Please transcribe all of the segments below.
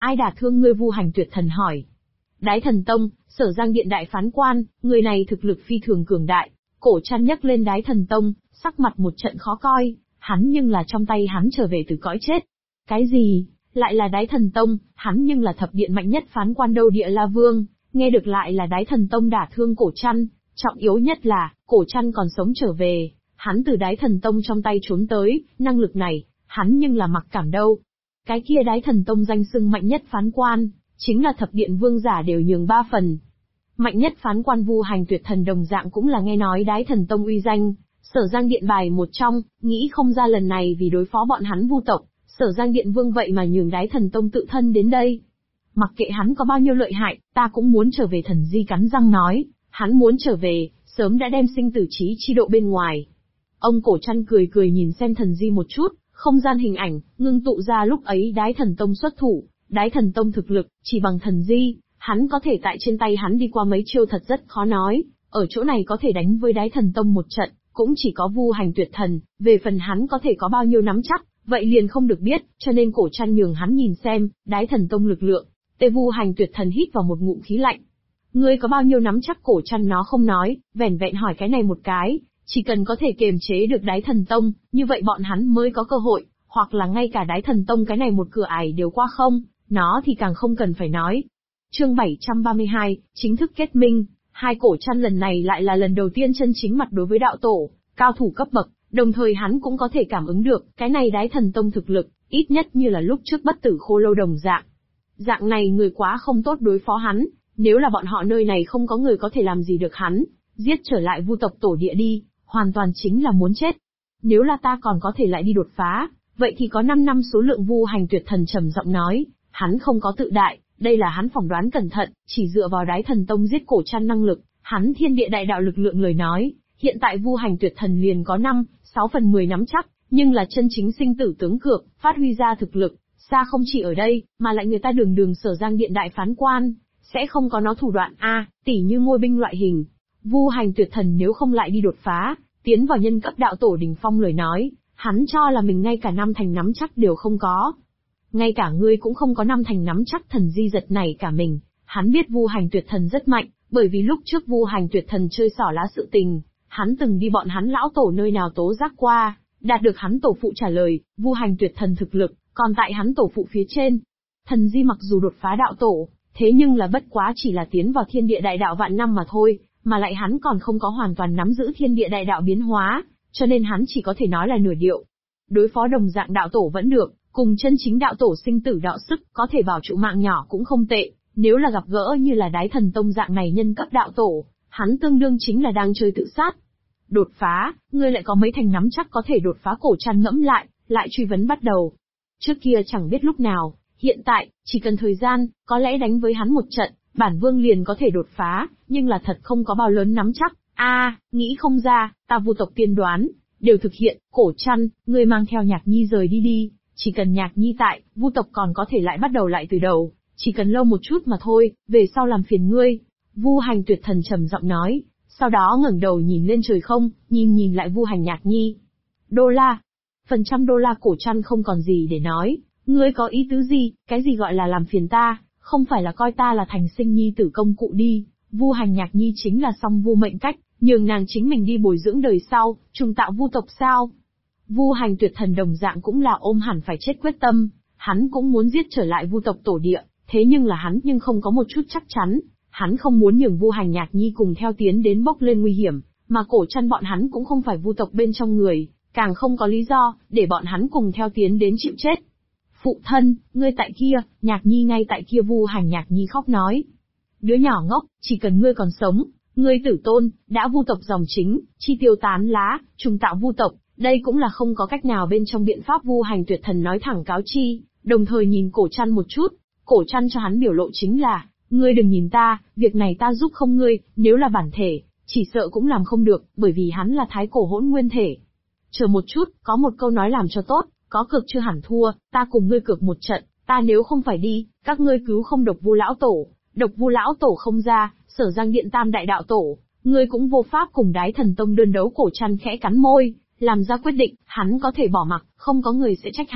ai đả thương ngươi? Vu Hành Tuyệt Thần hỏi. Đái Thần Tông, Sở Giang Điện đại phán quan, người này thực lực phi thường cường đại. Cổ Trăn nhắc lên Đái Thần Tông, sắc mặt một trận khó coi, hắn nhưng là trong tay hắn trở về từ cõi chết. Cái gì? Lại là Đái Thần Tông, hắn nhưng là thập điện mạnh nhất phán quan đâu Địa La Vương, nghe được lại là Đái Thần Tông đả thương Cổ Trăn, trọng yếu nhất là, Cổ Trăn còn sống trở về, hắn từ Đái Thần Tông trong tay trốn tới, năng lực này, hắn nhưng là mặc cảm đâu. Cái kia Đái Thần Tông danh xưng mạnh nhất phán quan, chính là thập điện vương giả đều nhường 3 phần. Mạnh nhất phán quan Vu Hành Tuyệt Thần đồng dạng cũng là nghe nói Đái Thần Tông uy danh, Sở Giang Điện bài một trong, nghĩ không ra lần này vì đối phó bọn hắn Vu tộc, Sở Giang Điện vương vậy mà nhường Đái Thần Tông tự thân đến đây. Mặc kệ hắn có bao nhiêu lợi hại, ta cũng muốn trở về. Thần Di cắn răng nói, hắn muốn trở về, sớm đã đem sinh tử chí chi độ bên ngoài. Ông Cổ Trăn cười cười nhìn xem Thần Di một chút, không gian hình ảnh, ngưng tụ ra lúc ấy Đái Thần Tông xuất thủ, Đái Thần Tông thực lực, chỉ bằng Thần Di, hắn có thể tại trên tay hắn đi qua mấy chiêu thật rất khó nói, ở chỗ này có thể đánh với Đái Thần Tông một trận, cũng chỉ có Vu Hành Tuyệt Thần, về phần hắn có thể có bao nhiêu nắm chắc, vậy liền không được biết, cho nên Cổ Trăn nhường hắn nhìn xem, Đái Thần Tông lực lượng. Vu Hành Tuyệt Thần hít vào một ngụm khí lạnh. Ngươi có bao nhiêu nắm chắc? Cổ Trăn nó không nói, vẻn vẹn hỏi cái này một cái, chỉ cần có thể kiềm chế được Đái Thần Tông, như vậy bọn hắn mới có cơ hội, hoặc là ngay cả Đái Thần Tông cái này một cửa ải đều qua không, nó thì càng không cần phải nói. Chương 732, chính thức kết minh, hai Cổ Trăn lần này lại là lần đầu tiên chân chính mặt đối với đạo tổ, cao thủ cấp bậc, đồng thời hắn cũng có thể cảm ứng được, cái này Đái Thần Tông thực lực, ít nhất như là lúc trước Bất Tử Khô Lâu đồng dạng. Dạng này người quá không tốt đối phó hắn, nếu là bọn họ nơi này không có người có thể làm gì được hắn, giết trở lại Vu tộc tổ địa đi, hoàn toàn chính là muốn chết. Nếu là ta còn có thể lại đi đột phá, vậy thì có 5 năm số lượng. Vu Hành Tuyệt Thần trầm giọng nói, hắn không có tự đại, đây là hắn phỏng đoán cẩn thận, chỉ dựa vào Đái Thần Tông giết Cổ Trăn năng lực, hắn thiên địa đại đạo lực lượng lời nói, hiện tại Vu Hành Tuyệt Thần liền có 5-6 phần 10 nắm chắc, nhưng là chân chính sinh tử tướng cược, phát huy ra thực lực, xa không chỉ ở đây, mà lại người ta đường Sở Giang Điện đại phán quan, sẽ không có nó thủ đoạn tỉ như ngôi binh loại hình. Vu Hành Tuyệt Thần nếu không lại đi đột phá, tiến vào nhân cấp đạo tổ đỉnh phong lời nói, hắn cho là mình ngay cả 5 thành nắm chắc đều không có. Ngay cả ngươi cũng không có 5 thành nắm chắc. Thần Di giật nảy cả mình, hắn biết Vu Hành Tuyệt Thần rất mạnh, bởi vì lúc trước Vu Hành Tuyệt Thần chơi xỏ lá sự tình, hắn từng đi bọn hắn lão tổ nơi nào tố giác qua, đạt được hắn tổ phụ trả lời, Vu Hành Tuyệt Thần thực lực, còn tại hắn tổ phụ phía trên. Thần Di mặc dù đột phá đạo tổ, thế nhưng là bất quá chỉ là tiến vào thiên địa đại đạo vạn năm mà thôi, mà lại hắn còn không có hoàn toàn nắm giữ thiên địa đại đạo biến hóa, cho nên hắn chỉ có thể nói là nửa điệu. Đối phó đồng dạng đạo tổ vẫn được, cùng chân chính đạo tổ sinh tử đạo sức, có thể bảo trụ mạng nhỏ cũng không tệ, nếu là gặp gỡ như là Đái Thần Tông dạng này nhân cấp đạo tổ, hắn tương đương chính là đang chơi tự sát. Đột phá, ngươi lại có mấy thành nắm chắc có thể đột phá? Cổ Trăn ngẫm lại truy vấn bắt đầu. Trước kia chẳng biết lúc nào, hiện tại, chỉ cần thời gian, có lẽ đánh với hắn một trận, bản vương liền có thể đột phá, nhưng là thật không có bao lớn nắm chắc. Nghĩ không ra, ta Vu tộc tiên đoán, đều thực hiện. Cổ Trăn, ngươi mang theo Nhạc Nhi rời đi đi, chỉ cần Nhạc Nhi tại, Vu tộc còn có thể lại bắt đầu lại từ đầu, chỉ cần lâu một chút mà thôi, về sau làm phiền ngươi. Vu Hành Tuyệt Thần trầm giọng nói, sau đó ngẩng đầu nhìn lên trời không, nhìn lại Vu Hành Nhạc Nhi. Đô la, phần trăm đô la. Cổ Trăn không còn gì để nói, ngươi có ý tứ gì? Cái gì gọi là làm phiền ta, không phải là coi ta là thành sinh nhi tử công cụ đi. Vu Hành Nhạc Nhi chính là song vu mệnh cách, nhường nàng chính mình đi bồi dưỡng đời sau, trùng tạo Vu tộc sao? Vu Hành Tuyệt Thần đồng dạng cũng là ôm hẳn phải chết quyết tâm, hắn cũng muốn giết trở lại Vu tộc tổ địa, thế nhưng là hắn không có một chút chắc chắn, hắn không muốn nhường Vu Hành Nhạc Nhi cùng theo tiến đến bốc lên nguy hiểm, mà Cổ Trăn bọn hắn cũng không phải Vu tộc bên trong người, càng không có lý do để bọn hắn cùng theo tiến đến chịu chết. Phụ thân, ngươi tại kia, Nhạc Nhi ngay tại kia. Vu Hành Nhạc Nhi khóc nói. Đứa nhỏ ngốc, chỉ cần ngươi còn sống, ngươi tử tôn, đã Vu tộc dòng chính, chi tiêu tán lá, trùng tạo Vu tộc, đây cũng là không có cách nào bên trong biện pháp. Vu Hành Tuyệt Thần nói thẳng cáo chi, đồng thời nhìn Cổ Trăn một chút, Cổ Trăn cho hắn biểu lộ chính là, ngươi đừng nhìn ta, việc này ta giúp không ngươi, nếu là bản thể, chỉ sợ cũng làm không được, bởi vì hắn là thái cổ hỗn nguyên thể. Chờ một chút, có một câu nói làm cho tốt, có cược chưa hẳn thua, ta cùng ngươi cược một trận, ta nếu không phải đi, các ngươi cứu không Độc Vu lão tổ, Độc Vu lão tổ không ra, Sở Giang Điện tam đại đạo tổ, ngươi cũng vô pháp cùng Đái Thần Tông đơn đấu. Cổ Trăn khẽ cắn môi, làm ra quyết định, hắn có thể bỏ mặc, không có người sẽ trách hắn,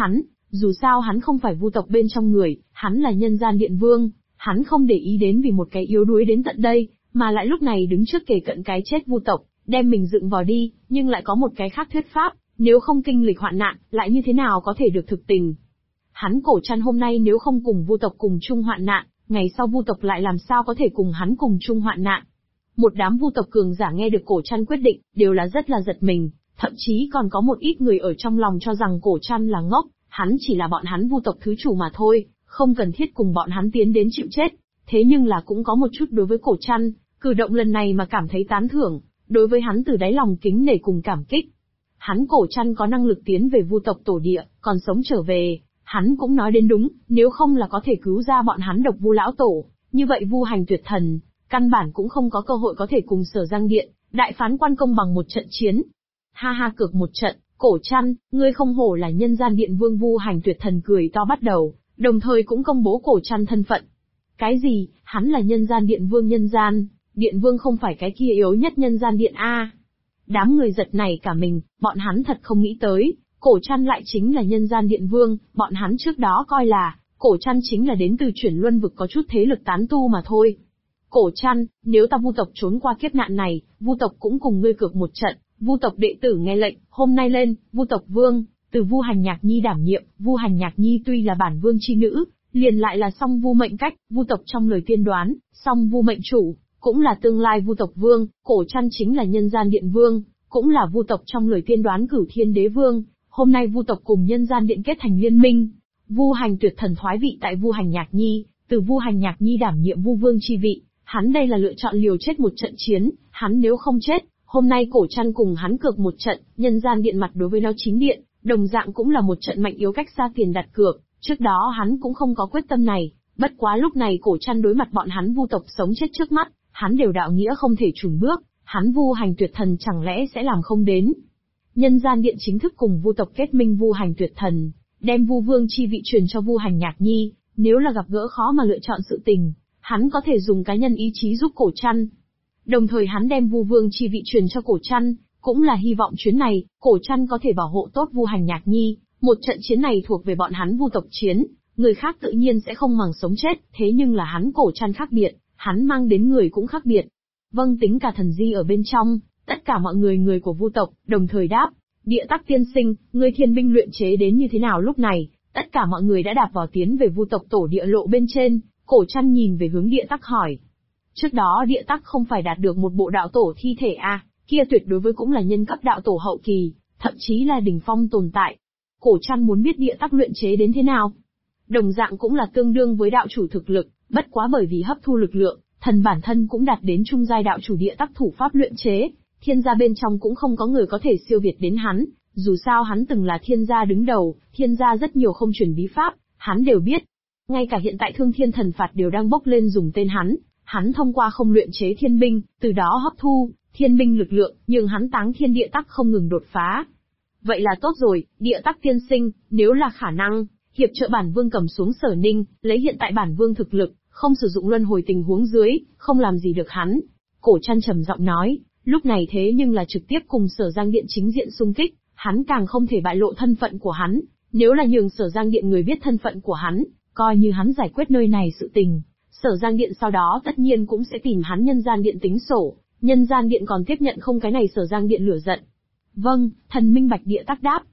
Dù sao hắn không phải vu tộc bên trong người, hắn là nhân gian điện vương, hắn không để ý đến vì một cái yếu đuối đến tận đây, mà lại lúc này đứng trước kề cận cái chết vu tộc, đem mình dựng vào đi, nhưng lại có một cái khác thuyết pháp, nếu không kinh lịch hoạn nạn, lại như thế nào có thể được thực tình. Hắn Cổ Trăn hôm nay nếu không cùng vu tộc cùng chung hoạn nạn, ngày sau vu tộc lại làm sao có thể cùng hắn cùng chung hoạn nạn. Một đám vu tộc cường giả nghe được Cổ Trăn quyết định, đều là rất là giật mình, thậm chí còn có một ít người ở trong lòng cho rằng Cổ Trăn là ngốc, hắn chỉ là bọn hắn vu tộc thứ chủ mà thôi, không cần thiết cùng bọn hắn tiến đến chịu chết. Thế nhưng là cũng có một chút đối với Cổ Trăn, cử động lần này mà cảm thấy tán thưởng, đối với hắn từ đáy lòng kính nể cùng cảm kích. Hắn Cổ Trăn có năng lực tiến về vu tộc tổ địa, còn sống trở về, hắn cũng nói đến đúng, nếu không là có thể cứu ra bọn hắn Độc Vu lão tổ, như vậy Vu Hành Tuyệt Thần, căn bản cũng không có cơ hội có thể cùng Sở Giang Điện, đại phán quan công bằng một trận chiến. Ha ha, cược một trận, Cổ Trăn, ngươi không hổ là nhân gian điện vương. Vu Hành Tuyệt Thần cười to bắt đầu, đồng thời cũng công bố Cổ Trăn thân phận. Cái gì, hắn là nhân gian điện vương? Nhân gian điện vương không phải cái kia yếu nhất nhân gian điện a? Đám người giật này cả mình, bọn hắn thật không nghĩ tới, Cổ Trăn lại chính là nhân gian điện vương, bọn hắn trước đó coi là, Cổ Trăn chính là đến từ chuyển luân vực có chút thế lực tán tu mà thôi. Cổ Trăn, nếu ta vu tộc trốn qua kiếp nạn này, vu tộc cũng cùng ngươi cược một trận. Vu tộc đệ tử nghe lệnh, hôm nay lên, vu tộc vương, từ Vu Hành Nhạc Nhi đảm nhiệm. Vu Hành Nhạc Nhi tuy là bản vương chi nữ, liền lại là song vu mệnh cách, vu tộc trong lời tiên đoán, song vu mệnh chủ, cũng là tương lai vu tộc vương. Cổ Trăn chính là nhân gian điện vương, cũng là vu tộc trong lời tiên đoán Cửu Thiên Đế Vương. Hôm nay vu tộc cùng nhân gian điện kết thành liên minh, Vu Hành Tuyệt Thần thoái vị tại Vu Hành Nhạc Nhi, từ Vu Hành Nhạc Nhi đảm nhiệm vu vương chi vị. Hắn đây là lựa chọn liều chết một trận chiến, hắn nếu không chết, hôm nay Cổ Trăn cùng hắn cược một trận, nhân gian điện mặt đối với nó chính điện, đồng dạng cũng là một trận mạnh yếu cách xa tiền đặt cược. Trước đó hắn cũng không có quyết tâm này, bất quá lúc này Cổ Trăn đối mặt bọn hắn vu tộc sống chết trước mắt, hắn đều đạo nghĩa không thể chùn bước, hắn Vu Hành Tuyệt Thần chẳng lẽ sẽ làm không đến. Nhân gian điện chính thức cùng vu tộc kết minh. Vu Hành Tuyệt Thần đem vu vương chi vị truyền cho Vu Hành Nhạc Nhi, nếu là gặp gỡ khó mà lựa chọn sự tình, hắn có thể dùng cá nhân ý chí giúp Cổ Trăn. Đồng thời hắn đem vu vương chi vị truyền cho Cổ Trăn, cũng là hy vọng chuyến này, Cổ Trăn có thể bảo hộ tốt Vu Hành Nhạc Nhi. Một trận chiến này thuộc về bọn hắn vu tộc chiến, người khác tự nhiên sẽ không màng sống chết, thế nhưng là hắn Cổ Trăn khác biệt, hắn mang đến người cũng khác biệt. Vâng, tính cả thần di ở bên trong, tất cả mọi người của vu tộc, đồng thời đáp, Địa Tắc tiên sinh, ngươi thiên binh luyện chế đến như thế nào? Lúc này, tất cả mọi người đã đạp vào tiến về vu tộc tổ địa lộ bên trên. Cổ Trăn nhìn về hướng Địa Tắc hỏi. Trước đó Địa Tắc không phải đạt được một bộ đạo tổ thi thể à, kia tuyệt đối với cũng là nhân cấp đạo tổ hậu kỳ, thậm chí là đỉnh phong tồn tại. Cổ Trăn muốn biết Địa Tắc luyện chế đến thế nào. Đồng dạng cũng là tương đương với đạo chủ thực lực, bất quá bởi vì hấp thu lực lượng, thần bản thân cũng đạt đến trung giai đạo chủ. Địa Tắc thủ pháp luyện chế, thiên gia bên trong cũng không có người có thể siêu việt đến hắn, dù sao hắn từng là thiên gia đứng đầu, thiên gia rất nhiều không truyền bí pháp, hắn đều biết. Ngay cả hiện tại Thương Thiên Thần Phạt đều đang bốc lên dùng tên hắn thông qua không luyện chế thiên binh, từ đó hấp thu thiên binh lực lượng, nhưng hắn Táng Thiên Địa Tắc không ngừng đột phá. Vậy là tốt rồi, Địa Tắc tiên sinh, nếu là khả năng, hiệp trợ bản vương cầm xuống Sở Ninh, lấy hiện tại bản vương thực lực, không sử dụng luân hồi tình huống dưới, không làm gì được hắn. Cổ Trăn trầm giọng nói, lúc này thế nhưng là trực tiếp cùng Sở Giang Điện chính diện xung kích, hắn càng không thể bại lộ thân phận của hắn, nếu là nhường Sở Giang Điện người biết thân phận của hắn, coi như hắn giải quyết nơi này sự tình, Sở Giang Điện sau đó tất nhiên cũng sẽ tìm hắn Nhân Gian Điện tính sổ, Nhân Gian Điện còn tiếp nhận không cái này Sở Giang Điện lửa giận. Vâng, thần minh bạch. Địa Tắc đáp.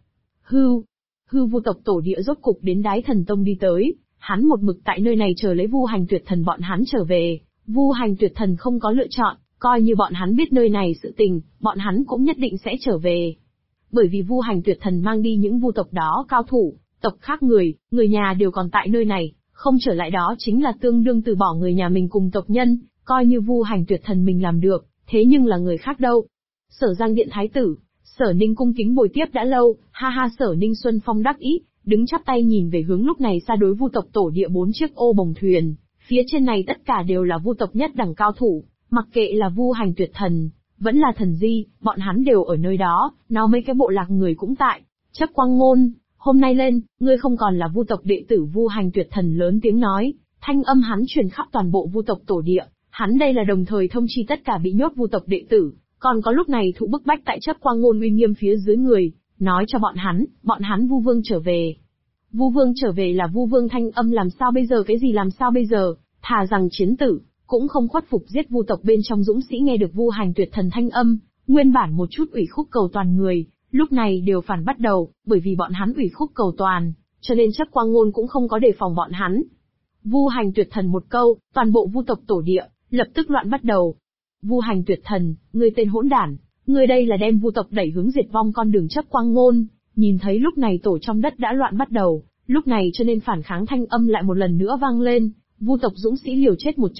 Hư vu tộc tổ địa rốt cục đến Đái Thần Tông đi tới, hắn một mực tại nơi này chờ lấy Vu Hành Tuyệt Thần bọn hắn trở về. Vu Hành Tuyệt Thần không có lựa chọn, coi như bọn hắn biết nơi này sự tình, bọn hắn cũng nhất định sẽ trở về. Bởi vì Vu Hành Tuyệt Thần mang đi những vu tộc đó cao thủ, tộc khác người nhà đều còn tại nơi này, không trở lại đó chính là tương đương từ bỏ người nhà mình cùng tộc nhân, coi như Vu Hành Tuyệt Thần mình làm được, thế nhưng là người khác đâu. Sở Giang Điện thái tử, Sở Ninh cung kính bồi tiếp đã lâu, ha ha. Sở Ninh Xuân Phong đắc ý, đứng chắp tay nhìn về hướng lúc này xa đối vu tộc tổ địa 4 chiếc ô bồng thuyền, phía trên này tất cả đều là vu tộc nhất đẳng cao thủ, mặc kệ là Vu Hành Tuyệt Thần, vẫn là thần di, bọn hắn đều ở nơi đó, nào mấy cái bộ lạc người cũng tại. Chấp Quang Ngôn, hôm nay lên, ngươi không còn là vu tộc đệ tử. Vu Hành Tuyệt Thần lớn tiếng nói, thanh âm hắn truyền khắp toàn bộ vu tộc tổ địa, hắn đây là đồng thời thông chi tất cả bị nhốt vu tộc đệ tử, còn có lúc này thụ bức bách tại Chấp Quang Ngôn uy nghiêm phía dưới người, nói cho bọn hắn vu vương trở về. Vu Vương trở về là Vu Vương thanh âm làm sao bây giờ cái gì làm sao bây giờ, thà rằng chiến tử, cũng không khuất phục giết Vu tộc bên trong dũng sĩ nghe được Vu Hành Tuyệt Thần thanh âm, nguyên bản một chút ủy khúc cầu toàn người, lúc này đều phản bắt đầu, bởi vì bọn hắn ủy khúc cầu toàn, cho nên Chấp Quang Ngôn cũng không có đề phòng bọn hắn. Vu Hành Tuyệt Thần một câu, toàn bộ Vu tộc tổ địa, lập tức loạn bắt đầu. Vu Hành Tuyệt Thần, ngươi tên hỗn đản, ngươi đây là đem Vu tộc đẩy hướng diệt vong con đường Chấp Quang Ngôn, nhìn thấy lúc này tổ trong đất đã loạn bắt đầu, lúc này cho nên phản kháng thanh âm lại một lần nữa vang lên, Vu tộc dũng sĩ liều chết một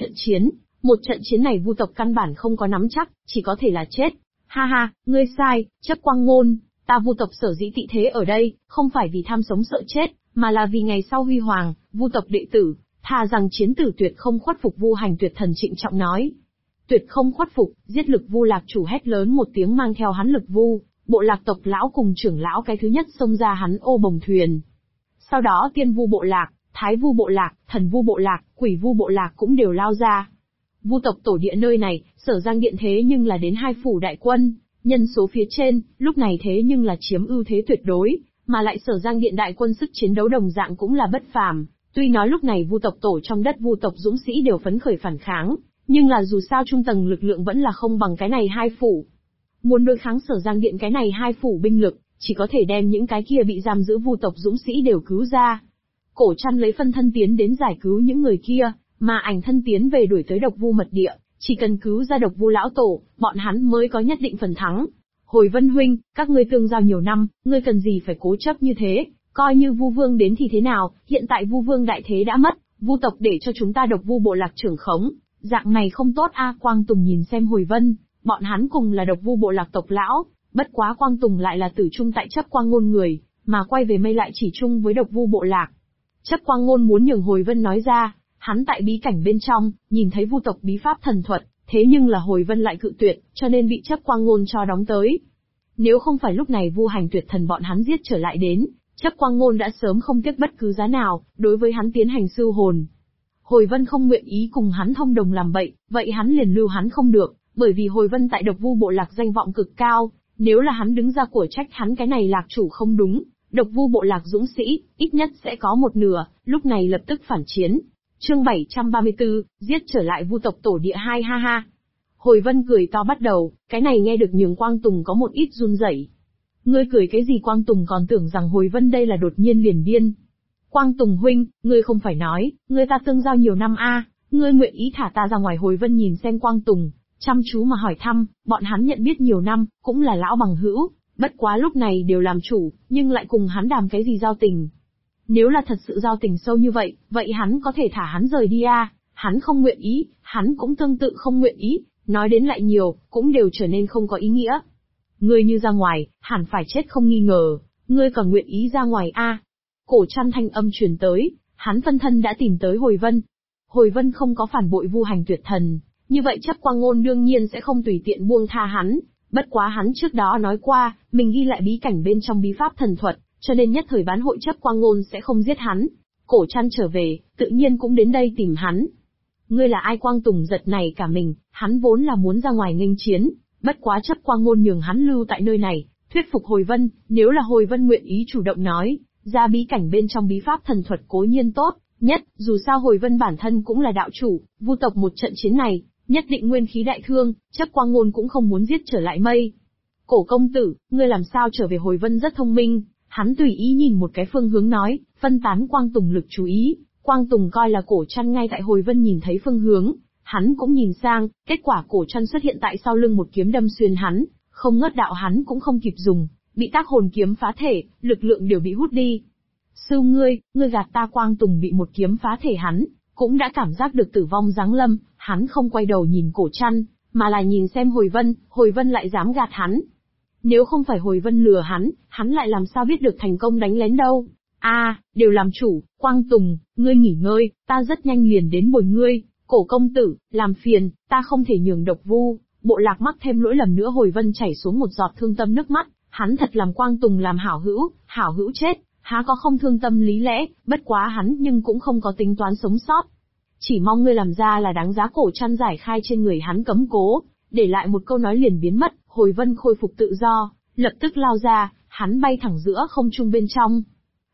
trận chiến này Vu tộc căn bản không có nắm chắc, chỉ có thể là chết. Ha ha, ngươi sai, Chấp Quang Ngôn, ta Vu tộc sở dĩ tị thế ở đây, không phải vì tham sống sợ chết, mà là vì ngày sau huy hoàng, Vu tộc đệ tử, thà rằng chiến tử tuyệt không khuất phục. Vu Hành Tuyệt Thần trịnh trọng nói. Tuyệt không khuất phục, giết Lực Vu lạc chủ hét lớn một tiếng mang theo hắn Lực Vu, bộ lạc tộc lão cùng trưởng lão cái thứ nhất xông ra hắn ô bồng thuyền. Sau đó Tiên Vu bộ lạc, Thái Vu bộ lạc, Thần Vu bộ lạc, Quỷ Vu bộ lạc cũng đều lao ra. Vu tộc tổ địa nơi này, Sở Giang Điện thế nhưng là đến 2 phủ đại quân, nhân số phía trên, lúc này thế nhưng là chiếm ưu thế tuyệt đối, mà lại Sở Giang Điện đại quân sức chiến đấu đồng dạng cũng là bất phàm. Tuy nói lúc này Vu tộc tổ trong đất Vu tộc dũng sĩ đều phấn khởi phản kháng, nhưng là dù sao trung tầng lực lượng vẫn là không bằng cái này 2 phủ. Muốn đối kháng Sở Giang Điện cái này 2 phủ binh lực, chỉ có thể đem những cái kia bị giam giữ Vu tộc dũng sĩ đều cứu ra. Cổ Trăn lấy phân thân tiến đến giải cứu những người kia, mà Ảnh thân tiến về đuổi tới Độc Vu mật địa, chỉ cần cứu ra Độc Vu lão tổ, bọn hắn mới có nhất định phần thắng. Hồi Vân huynh, các ngươi tương giao nhiều năm, ngươi cần gì phải cố chấp như thế, coi như Vu Vương đến thì thế nào, hiện tại Vu Vương đại thế đã mất, Vu tộc để cho chúng ta Độc Vu bộ lạc trưởng khống, dạng này không tốt a. Quang Tùng nhìn xem Hồi Vân, bọn hắn cùng là Độc Vu bộ lạc tộc lão, bất quá Quang Tùng lại là tử trung tại Chấp Quang Ngôn người, mà quay về mây lại chỉ chung với Độc Vu bộ lạc. Chấp Quang Ngôn muốn nhường Hồi Vân nói ra, hắn tại bí cảnh bên trong, nhìn thấy Vu tộc bí pháp thần thuật, thế nhưng là Hồi Vân lại cự tuyệt, cho nên bị Chấp Quang Ngôn cho đóng tới. Nếu không phải lúc này Vu Hành Tuyệt Thần bọn hắn giết trở lại đến, Chấp Quang Ngôn đã sớm không tiếc bất cứ giá nào, đối với hắn tiến hành sưu hồn. Hồi Vân không nguyện ý cùng hắn thông đồng làm bậy, vậy hắn liền lưu hắn không được, bởi vì Hồi Vân tại Độc Vu bộ lạc danh vọng cực cao, nếu là hắn đứng ra của trách hắn cái này lạc chủ không đúng, Độc Vu bộ lạc dũng sĩ, ít nhất sẽ có một nửa, lúc này lập tức phản chiến. Chương 734, giết trở lại Vu tộc tổ địa 2 ha ha. Hồi Vân cười to bắt đầu, cái này nghe được nhường Quang Tùng có một ít run rẩy. Ngươi cười cái gì? Quang Tùng còn tưởng rằng Hồi Vân đây là đột nhiên liền điên. Quang Tùng huynh, ngươi không phải nói, ngươi ta tương giao nhiều năm a, ngươi nguyện ý thả ta ra ngoài? Hồi Vân nhìn xem Quang Tùng, chăm chú mà hỏi thăm, bọn hắn nhận biết nhiều năm, cũng là lão bằng hữu, bất quá lúc này đều làm chủ, nhưng lại cùng hắn đàm cái gì giao tình. Nếu là thật sự giao tình sâu như vậy, vậy hắn có thể thả hắn rời đi a? Hắn không nguyện ý, hắn cũng tương tự không nguyện ý, nói đến lại nhiều, cũng đều trở nên không có ý nghĩa. Ngươi như ra ngoài, hẳn phải chết không nghi ngờ, ngươi còn nguyện ý ra ngoài a? Cổ Trăn thanh âm truyền tới, hắn phân thân đã tìm tới Hồi Vân. Hồi Vân không có phản bội Vu Hành Tuyệt Thần, như vậy Chấp Quang Ngôn đương nhiên sẽ không tùy tiện buông tha hắn, bất quá hắn trước đó nói qua, mình ghi lại bí cảnh bên trong bí pháp thần thuật, cho nên nhất thời bán hội Chấp Quang Ngôn sẽ không giết hắn. Cổ Trăn trở về, tự nhiên cũng đến đây tìm hắn. Ngươi là ai? Quang Tùng giật này cả mình, hắn vốn là muốn ra ngoài nghênh chiến, bất quá Chấp Quang Ngôn nhường hắn lưu tại nơi này, thuyết phục Hồi Vân, nếu là Hồi Vân nguyện ý chủ động nói ra bí cảnh bên trong bí pháp thần thuật cố nhiên tốt nhất, dù sao Hồi Vân bản thân cũng là đạo chủ, Vu tộc một trận chiến này, nhất định nguyên khí đại thương, Chấp Quang Ngôn cũng không muốn giết trở lại mây. Cổ công tử, ngươi làm sao trở về? Hồi Vân rất thông minh, hắn tùy ý nhìn một cái phương hướng nói, phân tán Quang Tùng lực chú ý. Quang Tùng coi là Cổ Trăn ngay tại Hồi Vân nhìn thấy phương hướng, hắn cũng nhìn sang, kết quả Cổ Trăn xuất hiện tại sau lưng một kiếm đâm xuyên hắn, không ngớt đạo hắn cũng không kịp dùng, bị tác hồn kiếm phá thể, lực lượng đều bị hút đi. Sư ngươi gạt ta? Quang Tùng bị một kiếm phá thể hắn, cũng đã cảm giác được tử vong giáng lâm, hắn không quay đầu nhìn Cổ Trăn, mà là nhìn xem Hồi Vân lại dám gạt hắn. Nếu không phải Hồi Vân lừa hắn lại làm sao biết được thành công đánh lén đâu. Đều làm chủ, Quang Tùng, ngươi nghỉ ngơi, ta rất nhanh liền đến bồi ngươi. Cổ công tử, làm phiền, ta không thể nhường Độc Vu bộ lạc mắc thêm lỗi lầm nữa. Hồi Vân chảy xuống một giọt thương tâm nước mắt, hắn thật làm Quang Tùng làm hảo hữu chết, há có không thương tâm lý lẽ, bất quá hắn nhưng cũng không có tính toán sống sót. Chỉ mong ngươi làm ra là đáng giá. Cổ Trăn giải khai trên người hắn cấm cố, để lại một câu nói liền biến mất. Hồi Vân khôi phục tự do, lập tức lao ra, hắn bay thẳng giữa không trung bên trong.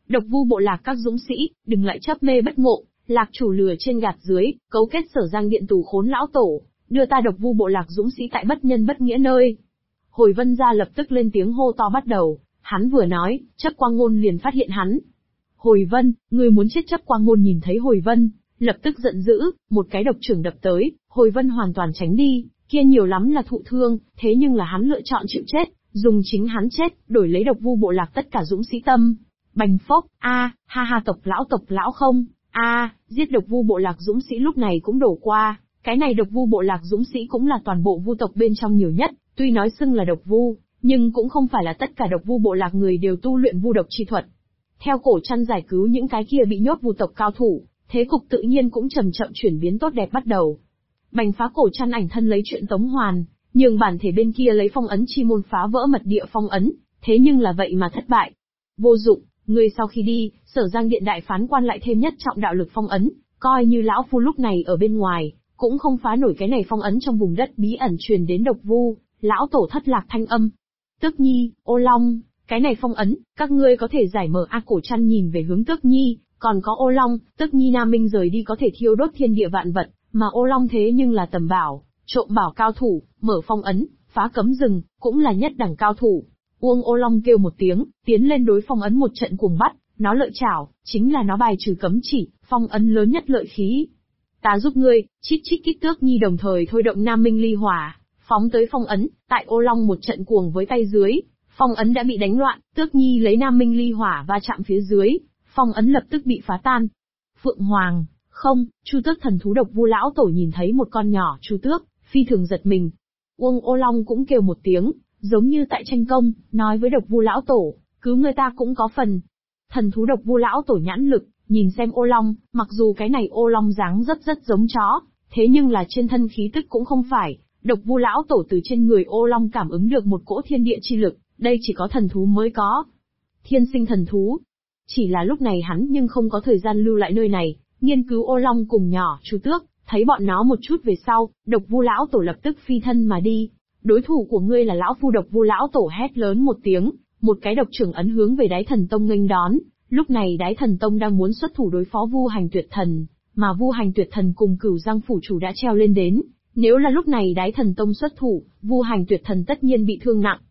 Độc Vu bộ lạc các dũng sĩ, đừng lại chấp mê bất ngộ, lạc chủ lừa trên gạt dưới, cấu kết Sở Giang Điện tù khốn lão tổ, đưa ta Độc Vu bộ lạc dũng sĩ tại bất nhân bất nghĩa nơi. Hồi Vân gia lập tức lên tiếng hô to bắt đầu, hắn vừa nói, Chấp Quang Ngôn liền phát hiện hắn. Hồi Vân, ngươi muốn chết? Chấp Quang Ngôn nhìn thấy Hồi Vân, lập tức giận dữ, một cái độc trưởng đập tới, Hồi Vân hoàn toàn tránh đi, kia nhiều lắm là thụ thương, thế nhưng là hắn lựa chọn chịu chết, dùng chính hắn chết, đổi lấy Độc Vu bộ lạc tất cả dũng sĩ tâm. Bành phốc, ha ha, tộc lão không, giết Độc Vu bộ lạc dũng sĩ lúc này cũng đổ qua, cái này Độc Vu bộ lạc dũng sĩ cũng là toàn bộ vu tộc bên trong nhiều nhất, tuy nói xưng là độc vu, nhưng cũng không phải là tất cả Độc Vu bộ lạc người đều tu luyện vu độc chi thuật. Theo Cổ Trăn giải cứu những cái kia bị nhốt vu tộc cao thủ, thế cục tự nhiên cũng chậm chậm chuyển biến tốt đẹp bắt đầu. Bành phá Cổ Trăn ảnh thân lấy chuyện Tống Hoàn, nhưng bản thể bên kia lấy phong ấn chi môn phá vỡ mật địa phong ấn, thế nhưng là vậy mà thất bại. Vô dụng, ngươi sau khi đi, Sở Giang Điện đại phán quan lại thêm nhất trọng đạo lực phong ấn, coi như lão phu lúc này ở bên ngoài, cũng không phá nổi cái này phong ấn trong vùng đất bí ẩn truyền đến Độc Vu, lão tổ thất lạc thanh âm. Tước Nhi, Ô Long, cái này phong ấn, các ngươi có thể giải mở. Cổ Trăn nhìn về hướng Tước Nhi, còn có Ô Long, Tước Nhi Nam Minh rời đi có thể thiêu đốt thiên địa vạn vật, mà Ô Long thế nhưng là tầm bảo, trộm bảo cao thủ, mở phong ấn, phá cấm rừng, cũng là nhất đẳng cao thủ. Uông Ô Long kêu một tiếng, tiến lên đối phong ấn một trận cuồng bắt, nó lợi chảo, chính là nó bài trừ cấm chỉ, phong ấn lớn nhất lợi khí. Ta giúp ngươi, chít chít kích. Tước Nhi đồng thời thôi động Nam Minh ly hỏa, phóng tới phong ấn, tại Ô Long một trận cuồng với tay dưới, phong ấn đã bị đánh loạn, Tước Nhi lấy Nam Minh ly hỏa va chạm phía dưới, phong ấn lập tức bị phá tan. Phượng Hoàng, không, Chu Tước thần thú Độc Vu lão tổ nhìn thấy một con nhỏ Chu Tước, phi thường giật mình. Uông Ô Long cũng kêu một tiếng, giống như tại tranh công, nói với Độc Vu lão tổ, cứu người ta cũng có phần. Thần thú Độc Vu lão tổ nhãn lực, nhìn xem Ô Long, mặc dù cái này Ô Long dáng rất giống chó, thế nhưng là trên thân khí tức cũng không phải. Độc Vu lão tổ từ trên người Ô Long cảm ứng được một cỗ thiên địa chi lực, đây chỉ có thần thú mới có. Thiên sinh thần thú. Chỉ là lúc này hắn nhưng không có thời gian lưu lại nơi này, nghiên cứu Ô Long cùng nhỏ Chu Tước, thấy bọn nó một chút về sau, Độc Vu lão tổ lập tức phi thân mà đi. Đối thủ của ngươi là lão phu. Độc Vu lão tổ hét lớn một tiếng, một cái độc trưởng ấn hướng về Đái Thần Tông nghênh đón. Lúc này Đái Thần Tông đang muốn xuất thủ đối phó Vu Hành Tuyệt Thần, mà Vu Hành Tuyệt Thần cùng Cửu Giang phủ chủ đã treo lên đến. Nếu là lúc này Đái Thần Tông xuất thủ, Vu Hành Tuyệt Thần tất nhiên bị thương nặng.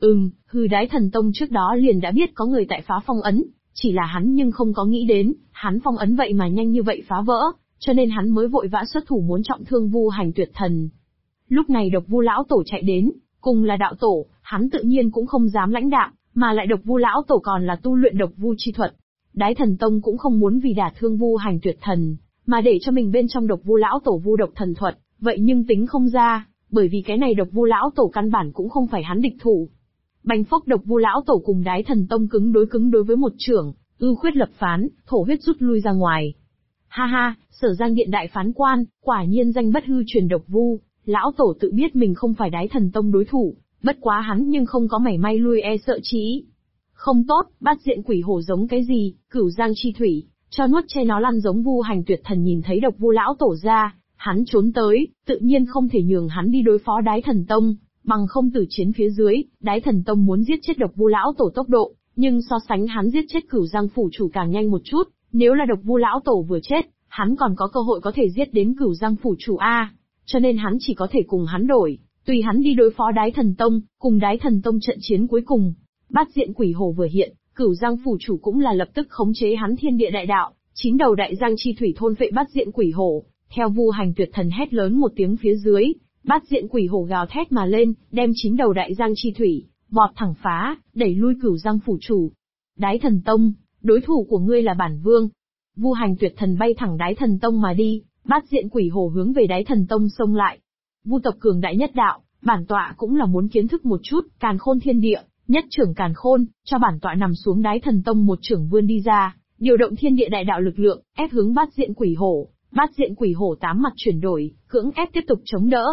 Đái Thần Tông trước đó liền đã biết có người tại phá phong ấn, chỉ là hắn nhưng không có nghĩ đến, hắn phong ấn vậy mà nhanh như vậy phá vỡ, cho nên hắn mới vội vã xuất thủ muốn trọng thương Vu Hành Tuyệt Thần. Lúc này Độc Vu lão tổ chạy đến, cùng là đạo tổ, hắn tự nhiên cũng không dám lãnh đạm, mà lại Độc Vu lão tổ còn là tu luyện độc vu chi thuật. Đái Thần Tông cũng không muốn vì đả thương Vu Hành Tuyệt Thần, mà để cho mình bên trong Độc Vu lão tổ vu độc thần thuật, vậy nhưng tính không ra, bởi vì cái này Độc Vu lão tổ căn bản cũng không phải hắn địch thủ. Bành phốc, Độc Vu lão tổ cùng Đái Thần Tông cứng đối với một trưởng, ưu khuyết lập phán, thổ huyết rút lui ra ngoài. Ha ha, Sở Giang Điện đại phán quan, quả nhiên danh bất hư truyền Độc Vu, lão tổ tự biết mình không phải Đái Thần Tông đối thủ, bất quá hắn nhưng không có mảy may lui e sợ chí. Không tốt, Bát Diện Quỷ Hổ giống cái gì, Cửu Giang chi thủy, cho nuốt che nó lăn giống. Vu Hành Tuyệt Thần nhìn thấy Độc Vu lão tổ ra, hắn trốn tới, tự nhiên không thể nhường hắn đi đối phó Đái Thần Tông, bằng không tử chiến phía dưới, Đái Thần Tông muốn giết chết Độc Vu lão tổ tốc độ, nhưng so sánh hắn giết chết Cửu Giang phủ chủ càng nhanh một chút, nếu là Độc Vu lão tổ vừa chết, hắn còn có cơ hội có thể giết đến Cửu Giang phủ chủ cho nên hắn chỉ có thể cùng hắn đổi, tùy hắn đi đối phó Đái Thần Tông, cùng Đái Thần Tông trận chiến cuối cùng. Bát Diện Quỷ Hổ vừa hiện, Cửu Giang phủ chủ cũng là lập tức khống chế hắn thiên địa đại đạo, 9 đầu đại giang chi thủy thôn vệ Bát Diện Quỷ Hổ. Theo Vu Hành Tuyệt Thần hét lớn một tiếng phía dưới, Bát Diện Quỷ Hổ gào thét mà lên, đem 9 đầu đại giang chi thủy vọt thẳng phá, đẩy lui Cửu Giang phủ chủ. Đái Thần Tông, đối thủ của ngươi là bản vương. Vu Hành Tuyệt Thần bay thẳng Đái Thần Tông mà đi, Bát Diện Quỷ Hổ hướng về Đái Thần Tông xông lại. Vu tộc cường đại nhất đạo, bản tọa cũng là muốn kiến thức một chút, Càn Khôn thiên địa, nhất trưởng Càn Khôn, cho bản tọa nằm xuống. Đái Thần Tông một trưởng vươn đi ra, điều động thiên địa đại đạo lực lượng, ép hướng Bát Diện Quỷ Hổ. Bát Diện Quỷ Hổ tám mặt chuyển đổi, cưỡng ép tiếp tục chống đỡ.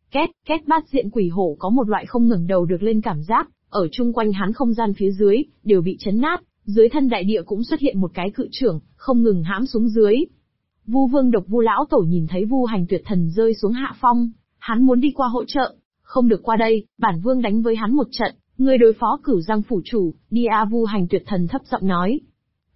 Két Bát Diện Quỷ Hổ có một loại không ngẩng đầu được lên cảm giác, ở chung quanh hắn không gian phía dưới đều bị chấn nát, dưới thân đại địa cũng xuất hiện một cái cự trưởng, không ngừng hãm xuống dưới. Vu Vương Độc Vu lão tổ nhìn thấy Vu Hành Tuyệt Thần rơi xuống hạ phong, hắn muốn đi qua hỗ trợ, không được qua đây, bản vương đánh với hắn một trận, người đối phó Cửu Giang phủ chủ, đi. Vu Hành Tuyệt Thần thấp giọng nói.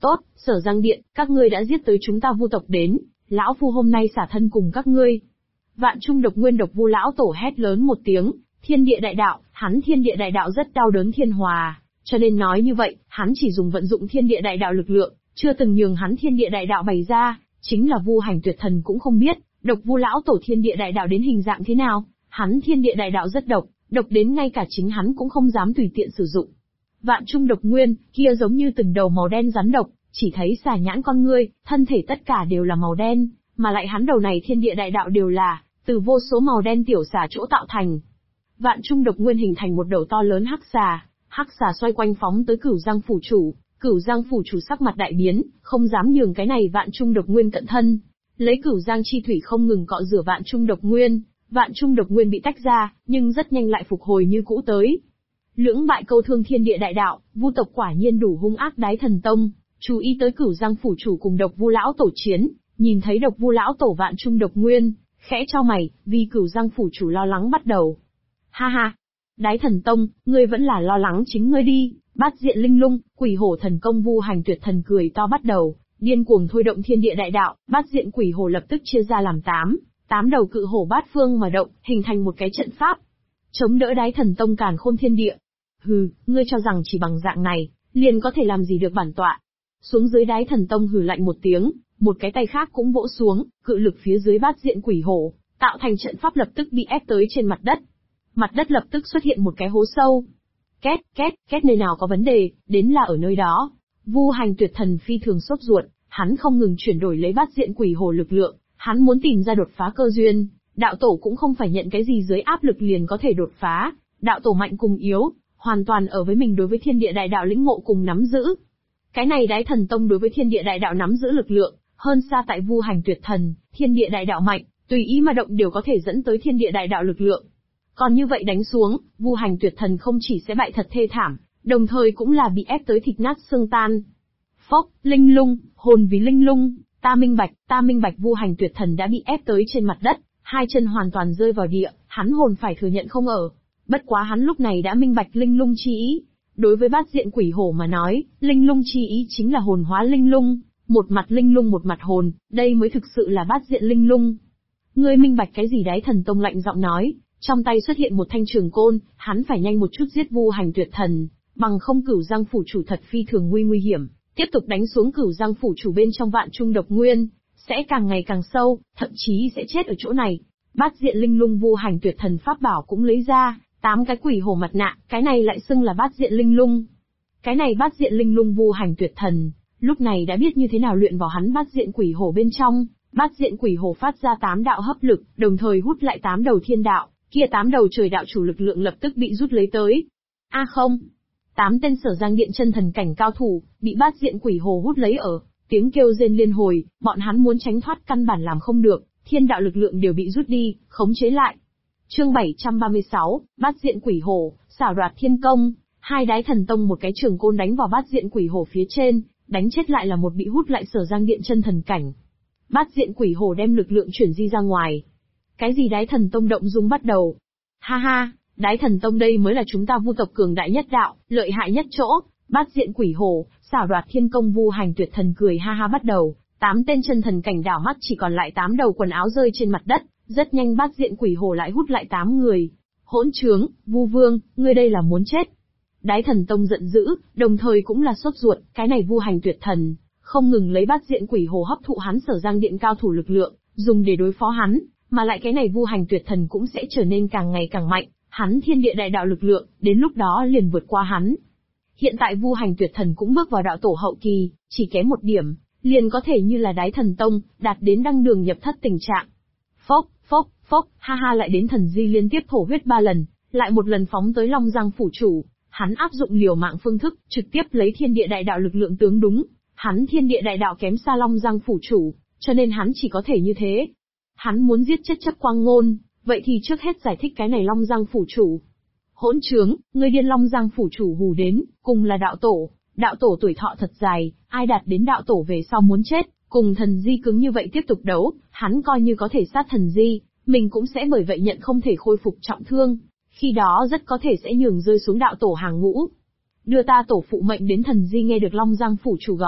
Tốt, Sở Giang Điện, các ngươi đã giết tới chúng ta Vu tộc đến, lão phu hôm nay xả thân cùng các ngươi. Vạn Trung Độc Nguyên Độc Vu lão tổ hét lớn một tiếng, thiên địa đại đạo, hắn thiên địa đại đạo rất đau đớn thiên hòa, cho nên nói như vậy, hắn chỉ dùng vận dụng thiên địa đại đạo lực lượng, chưa từng nhường hắn thiên địa đại đạo bày ra, chính là Vu Hành Tuyệt Thần cũng không biết, Độc Vu lão tổ thiên địa đại đạo đến hình dạng thế nào, hắn thiên địa đại đạo rất độc, độc đến ngay cả chính hắn cũng không dám tùy tiện sử dụng. Vạn Trung Độc Nguyên, kia giống như từng đầu màu đen rắn độc, chỉ thấy xà nhãn con ngươi, thân thể tất cả đều là màu đen, mà lại hắn đầu này thiên địa đại đạo đều là từ vô số màu đen tiểu xà chỗ tạo thành. Vạn Trung Độc Nguyên hình thành một đầu to lớn hắc xà xoay quanh phóng tới Cửu Giang phủ chủ, Cửu Giang phủ chủ sắc mặt đại biến, không dám nhường cái này Vạn Trung Độc Nguyên cận thân, lấy Cửu Giang chi thủy không ngừng cọ rửa Vạn Trung Độc Nguyên, Vạn Trung Độc Nguyên bị tách ra, nhưng rất nhanh lại phục hồi như cũ tới. Lưỡng bại câu thương thiên địa đại đạo, Vu tộc quả nhiên đủ hung ác. Đái Thần Tông chú ý tới Cửu Giang phủ chủ cùng Độc Vu lão tổ chiến, nhìn thấy Độc Vu lão tổ Vạn Trung Độc Nguyên, khẽ chau mày, vì Cửu Giang phủ chủ lo lắng bắt đầu. Ha ha, Đái Thần Tông, ngươi vẫn là lo lắng chính ngươi đi. Bát diện linh lung, quỷ hổ thần công Vu Hành Tuyệt Thần cười to bắt đầu, điên cuồng thôi động thiên địa đại đạo, bát diện quỷ hổ lập tức chia ra làm 8 đầu cự hổ bát phương mà động, hình thành một cái trận pháp, chống đỡ Đái Thần Tông càn khôn thiên địa. Hừ, ngươi cho rằng chỉ bằng dạng này, liền có thể làm gì được bản tọa? Xuống dưới Đái Thần Tông hừ lạnh một tiếng, một cái tay khác cũng vỗ xuống, cự lực phía dưới bát diện quỷ hổ, tạo thành trận pháp lập tức bị ép tới trên mặt đất. Mặt đất lập tức xuất hiện một cái hố sâu. Két, két, két, nơi nào có vấn đề, đến là ở nơi đó. Vu Hành Tuyệt Thần phi thường sốt ruột, hắn không ngừng chuyển đổi lấy bát diện quỷ hổ lực lượng, hắn muốn tìm ra đột phá cơ duyên. Đạo tổ cũng không phải nhận cái gì dưới áp lực liền có thể đột phá, đạo tổ mạnh cùng yếu, hoàn toàn ở với mình đối với thiên địa đại đạo lĩnh ngộ cùng nắm giữ. Cái này Đái Thần Tông đối với thiên địa đại đạo nắm giữ lực lượng, hơn xa tại Vu Hành Tuyệt Thần, thiên địa đại đạo mạnh, tùy ý mà động đều có thể dẫn tới thiên địa đại đạo lực lượng. Còn như vậy đánh xuống, Vu Hành Tuyệt Thần không chỉ sẽ bại thật thê thảm, đồng thời cũng là bị ép tới thịt nát xương tan. Phốc, linh lung, hồn vì linh lung, ta minh bạch Vu Hành Tuyệt Thần đã bị ép tới trên mặt đất, hai chân hoàn toàn rơi vào địa, hắn hồn phải thừa nhận không ở. Bất quá hắn lúc này đã minh bạch linh lung chi ý. Đối với bát diện quỷ hổ mà nói, linh lung chi ý chính là hồn hóa linh lung, một mặt linh lung một mặt hồn, đây mới thực sự là bát diện linh lung. Ngươi minh bạch cái gì? Đái Thần Tông lạnh giọng nói, trong tay xuất hiện một thanh trường côn, hắn phải nhanh một chút giết Vu Hành Tuyệt Thần, bằng không Cửu Giang phủ chủ thật phi thường nguy hiểm, tiếp tục đánh xuống Cửu Giang phủ chủ bên trong Vạn Trung Độc Nguyên, sẽ càng ngày càng sâu, thậm chí sẽ chết ở chỗ này. Bát diện linh lung Vu Hành Tuyệt Thần pháp bảo cũng lấy ra, 8 cái quỷ hổ mặt nạ, cái này lại xưng là bát diện linh lung. Cái này bát diện linh lung Vu Hành Tuyệt Thần, lúc này đã biết như thế nào luyện vào hắn bát diện quỷ hổ bên trong. Bát diện quỷ hổ phát ra 8 đạo hấp lực, đồng thời hút lại 8 đầu thiên đạo, kia 8 đầu trời đạo chủ lực lượng lập tức bị rút lấy tới. A không, 8 tên Sở Giang Điện chân thần cảnh cao thủ, bị bát diện quỷ hổ hút lấy ở, tiếng kêu rên liên hồi, bọn hắn muốn tránh thoát căn bản làm không được, thiên đạo lực lượng đều bị rút đi, khống chế lại. Chương 736, bát diện quỷ hổ, xảo đoạt thiên công, hai Đái Thần Tông một cái trường côn đánh vào bát diện quỷ hổ phía trên, đánh chết lại là một bị hút lại Sở Giang Điện chân thần cảnh. Bát diện quỷ hổ đem lực lượng chuyển di ra ngoài. Cái gì? Đái Thần Tông động dung bắt đầu. Ha ha, Đái Thần Tông đây mới là chúng ta Vu tộc cường đại nhất đạo, lợi hại nhất chỗ. Bát diện quỷ hổ, xảo đoạt thiên công Vu Hành Tuyệt Thần cười ha ha bắt đầu. 8 tên chân thần cảnh đảo mắt chỉ còn lại 8 đầu quần áo rơi trên mặt đất, rất nhanh bát diện quỷ hổ lại hút lại 8 người. Hỗn trướng, Vu Vương, ngươi đây là muốn chết. Đái Thần Tông giận dữ, đồng thời cũng là sốt ruột, cái này Vu Hành Tuyệt Thần, không ngừng lấy bát diện quỷ hổ hấp thụ hắn Sở Giang Điện cao thủ lực lượng, dùng để đối phó hắn, mà lại cái này Vu Hành Tuyệt Thần cũng sẽ trở nên càng ngày càng mạnh, hắn thiên địa đại đạo lực lượng, đến lúc đó liền vượt qua hắn. Hiện tại Vu Hành Tuyệt Thần cũng bước vào đạo tổ hậu kỳ, chỉ kém một điểm, liền có thể như là Đái Thần Tông, đạt đến đăng đường nhập thất tình trạng. Phốc, phốc, phốc, ha ha, lại đến thần di liên tiếp thổ huyết 3 lần, lại một lần phóng tới Long Giang phủ chủ, hắn áp dụng liều mạng phương thức, trực tiếp lấy thiên địa đại đạo lực lượng tướng đúng, hắn thiên địa đại đạo kém xa Long Giang phủ chủ, cho nên hắn chỉ có thể như thế. Hắn muốn giết chết Chấp Quang Ngôn, vậy thì trước hết giải thích cái này Long Giang phủ chủ. Hỗn trướng, ngươi điên! Long Giang phủ chủ hù đến, cùng là đạo tổ tuổi thọ thật dài, ai đạt đến đạo tổ về sau muốn chết, cùng thần di cứng như vậy tiếp tục đấu, hắn coi như có thể sát thần di, mình cũng sẽ bởi vậy nhận không thể khôi phục trọng thương, khi đó rất có thể sẽ nhường rơi xuống đạo tổ hàng ngũ. Đưa ta tổ phụ mệnh đến. Thần di nghe được Long Giang phủ chủ gọi,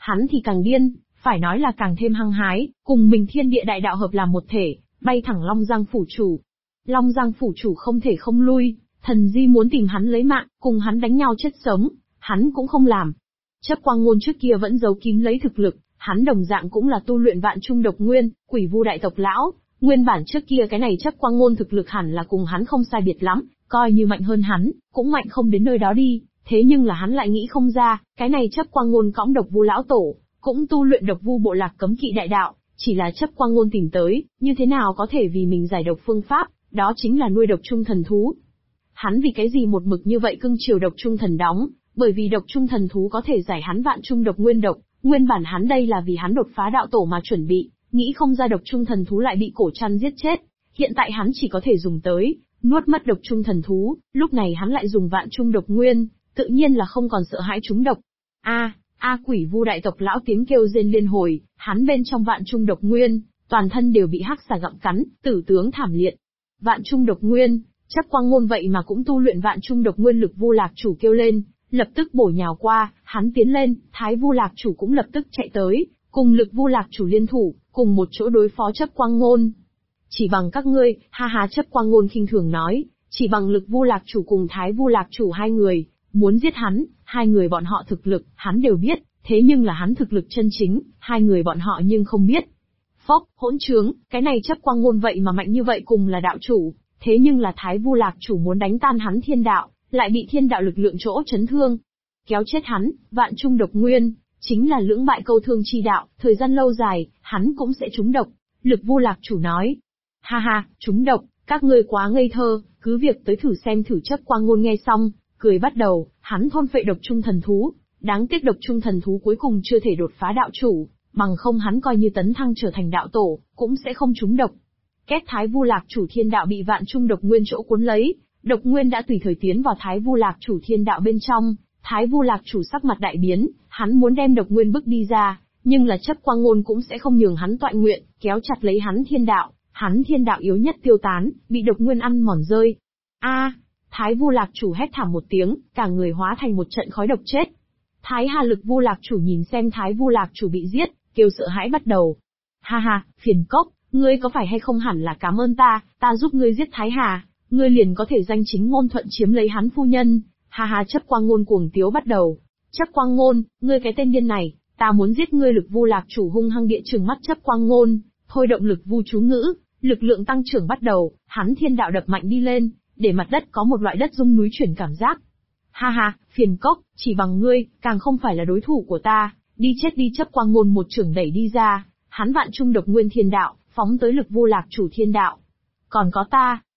Hắn thì càng điên, phải nói là càng thêm hăng hái, cùng mình thiên địa đại đạo hợp làm một thể, bay thẳng Long Giang phủ chủ. Long Giang phủ chủ không thể không lui, thần di muốn tìm hắn lấy mạng, cùng hắn đánh nhau chết sống, hắn cũng không làm. Chấp Quang Ngôn trước kia vẫn giấu kín lấy thực lực, hắn đồng dạng cũng là tu luyện vạn trung độc nguyên, quỷ vu đại tộc lão, nguyên bản trước kia cái này Chấp Quang Ngôn thực lực hẳn là cùng hắn không sai biệt lắm, coi như mạnh hơn hắn, cũng mạnh không đến nơi đó đi, thế nhưng là hắn lại nghĩ không ra, cái này Chấp Quang Ngôn cõng độc vu lão tổ, cũng tu luyện độc vu bộ lạc cấm kỵ đại đạo, chỉ là Chấp Quang Ngôn tìm tới, như thế nào có thể vì mình giải độc phương pháp, đó chính là nuôi độc trung thần thú. Hắn vì cái gì một mực như vậy cưng chiều độc trung thần đóng, bởi vì độc trung thần thú có thể giải hắn vạn trung độc nguyên độc, nguyên bản hắn đây là vì hắn đột phá đạo tổ mà chuẩn bị, nghĩ không ra độc trung thần thú lại bị cổ trăn giết chết, hiện tại hắn chỉ có thể dùng tới, nuốt mất độc trung thần thú, lúc này hắn lại dùng vạn trung độc nguyên, tự nhiên là không còn sợ hãi chúng độc. Quỷ vu đại tộc lão tiếng kêu rên liên hồi, hắn bên trong vạn trung độc nguyên, toàn thân đều bị hắc xà gặm cắn, tử tướng thảm liệt. Vạn trung độc nguyên, Chấp Quang Ngôn vậy mà cũng tu luyện vạn trung độc nguyên, lực vu lạc chủ kêu lên, lập tức bổ nhào qua, hắn tiến lên, thái vu lạc chủ cũng lập tức chạy tới, cùng lực vu lạc chủ liên thủ, cùng một chỗ đối phó Chấp Quang Ngôn. Chỉ bằng các ngươi, ha ha, Chấp Quang Ngôn khinh thường nói, chỉ bằng lực vu lạc chủ cùng thái vu lạc chủ hai người, muốn giết hắn, hai người bọn họ thực lực, hắn đều biết, thế nhưng là hắn thực lực chân chính, hai người bọn họ nhưng không biết. Phốc, hỗn trướng, cái này Chấp Quang Ngôn vậy mà mạnh như vậy, cùng là đạo chủ, thế nhưng là thái vu lạc chủ muốn đánh tan hắn thiên đạo, lại bị thiên đạo lực lượng chỗ chấn thương. Kéo chết hắn, vạn trung độc nguyên, chính là lưỡng bại câu thương chi đạo, thời gian lâu dài, hắn cũng sẽ trúng độc. Lực vu lạc chủ nói, ha ha, trúng độc, các ngươi quá ngây thơ, cứ việc tới thử xem thử. Chấp Quang Ngôn nghe xong, cười bắt đầu, hắn thôn phệ độc trung thần thú, đáng tiếc độc trung thần thú cuối cùng chưa thể đột phá đạo chủ, bằng không hắn coi như tấn thăng trở thành đạo tổ, cũng sẽ không trúng độc. Két thái vu lạc chủ thiên đạo bị vạn trung độc nguyên chỗ cuốn lấy, độc nguyên đã tùy thời tiến vào thái vu lạc chủ thiên đạo bên trong, thái vu lạc chủ sắc mặt đại biến, hắn muốn đem độc nguyên bức đi ra, nhưng là Chấp Quang Ngôn cũng sẽ không nhường hắn toại nguyện, kéo chặt lấy hắn thiên đạo yếu nhất tiêu tán, bị độc nguyên ăn mòn rơi. Thái vu lạc chủ hét thảm một tiếng, cả người hóa thành một trận khói độc chết. Thái Hà lực vu lạc chủ nhìn xem thái vu lạc chủ bị giết, kêu sợ hãi bắt đầu. Ha ha, phiền cốc, ngươi có phải hay không hẳn là cảm ơn ta giúp ngươi giết Thái Hà, ngươi liền có thể danh chính ngôn thuận chiếm lấy hắn phu nhân. Ha ha, Chấp Quang Ngôn cuồng tiếu bắt đầu. Chấp Quang Ngôn, ngươi cái tên điên này, ta muốn giết ngươi. Lực vu lạc chủ hung hăng địa trừng mắt Chấp Quang Ngôn, thôi động lực vu chú ngữ, lực lượng tăng trưởng bắt đầu, hắn thiên đạo đập mạnh đi lên, để mặt đất có một loại đất rung núi chuyển cảm giác. Ha ha, phiền cốc, chỉ bằng ngươi, càng không phải là đối thủ của ta, đi chết đi. Chấp Quang Ngôn một chưởng đẩy đi ra, hắn vạn trung độc nguyên thiên đạo, phóng tới lực vu lạc chủ thiên đạo. Còn có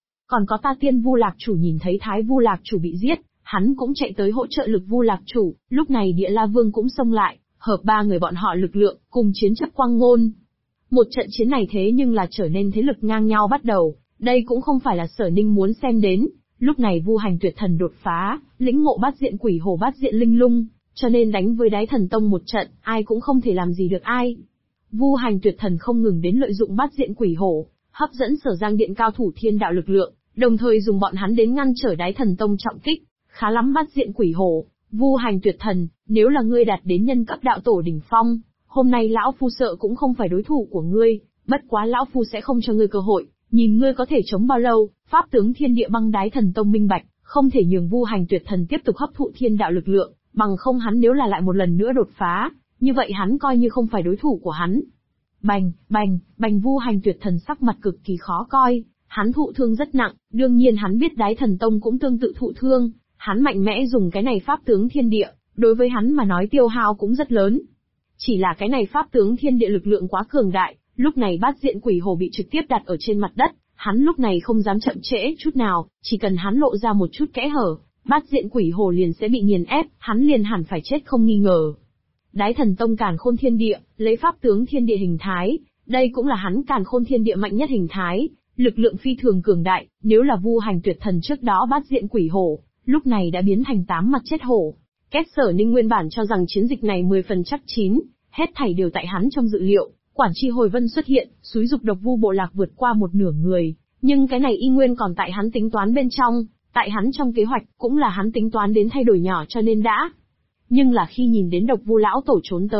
ta tiên vu lạc chủ nhìn thấy thái vu lạc chủ bị giết, hắn cũng chạy tới hỗ trợ lực vu lạc chủ, lúc này Địa La Vương cũng xông lại, hợp ba người bọn họ lực lượng, cùng chiến Chấp Quang Ngôn. Một trận chiến này thế nhưng là trở nên thế lực ngang nhau bắt đầu, đây cũng không phải là Sở Ninh muốn xem đến, lúc này Vu Hành Tuyệt Thần đột phá, lĩnh ngộ bát diện quỷ hổ bát diện linh lung, cho nên đánh với Đái Thần Tông một trận, ai cũng không thể làm gì được ai. Vu Hành Tuyệt Thần không ngừng đến lợi dụng bát diện quỷ hổ, hấp dẫn Sở Giang Điện cao thủ thiên đạo lực lượng, đồng thời dùng bọn hắn đến ngăn trở Đái Thần Tông trọng kích. Khá lắm bát diện quỷ hổ, Vu Hành Tuyệt Thần, nếu là ngươi đạt đến nhân cấp đạo tổ đỉnh phong, hôm nay lão phu sợ cũng không phải đối thủ của ngươi, bất quá lão phu sẽ không cho ngươi cơ hội, nhìn ngươi có thể chống bao lâu. Pháp tướng thiên địa băng Đái Thần Tông minh bạch, không thể nhường Vu Hành Tuyệt Thần tiếp tục hấp thụ thiên đạo lực lượng, bằng không hắn nếu là lại một lần nữa đột phá, như vậy hắn coi như không phải đối thủ của hắn. Bành, bành, bành, Vu Hành Tuyệt Thần sắc mặt cực kỳ khó coi, hắn thụ thương rất nặng, đương nhiên hắn biết Đái Thần Tông cũng tương tự thụ thương, hắn mạnh mẽ dùng cái này pháp tướng thiên địa, đối với hắn mà nói tiêu hao cũng rất lớn. Chỉ là cái này pháp tướng thiên địa lực lượng quá cường đại, lúc này bát diện quỷ hồ bị trực tiếp đặt ở trên mặt đất, hắn lúc này không dám chậm trễ chút nào, chỉ cần hắn lộ ra một chút kẽ hở, bát diện quỷ hồ liền sẽ bị nghiền ép, hắn liền hẳn phải chết không nghi ngờ. Đái Thần Tông Càn Khôn Thiên Địa, lấy pháp tướng thiên địa hình thái, đây cũng là hắn Càn Khôn Thiên Địa mạnh nhất hình thái, lực lượng phi thường cường đại, nếu là Vu Hành Tuyệt Thần trước đó bát diện quỷ hổ, lúc này đã biến thành 8 mặt chết hổ. Kết Sở Ninh nguyên bản cho rằng chiến dịch này 10 phần chắc chín, hết thảy đều tại hắn trong dự liệu, Quản Chi Hồi Vân xuất hiện, xúi dục độc vu bộ lạc vượt qua một nửa người, nhưng cái này y nguyên còn tại hắn tính toán bên trong, tại hắn trong kế hoạch, cũng là hắn tính toán đến thay đổi nhỏ cho nên đã. Nhưng là khi nhìn đến độc vu lão tổ trốn tới,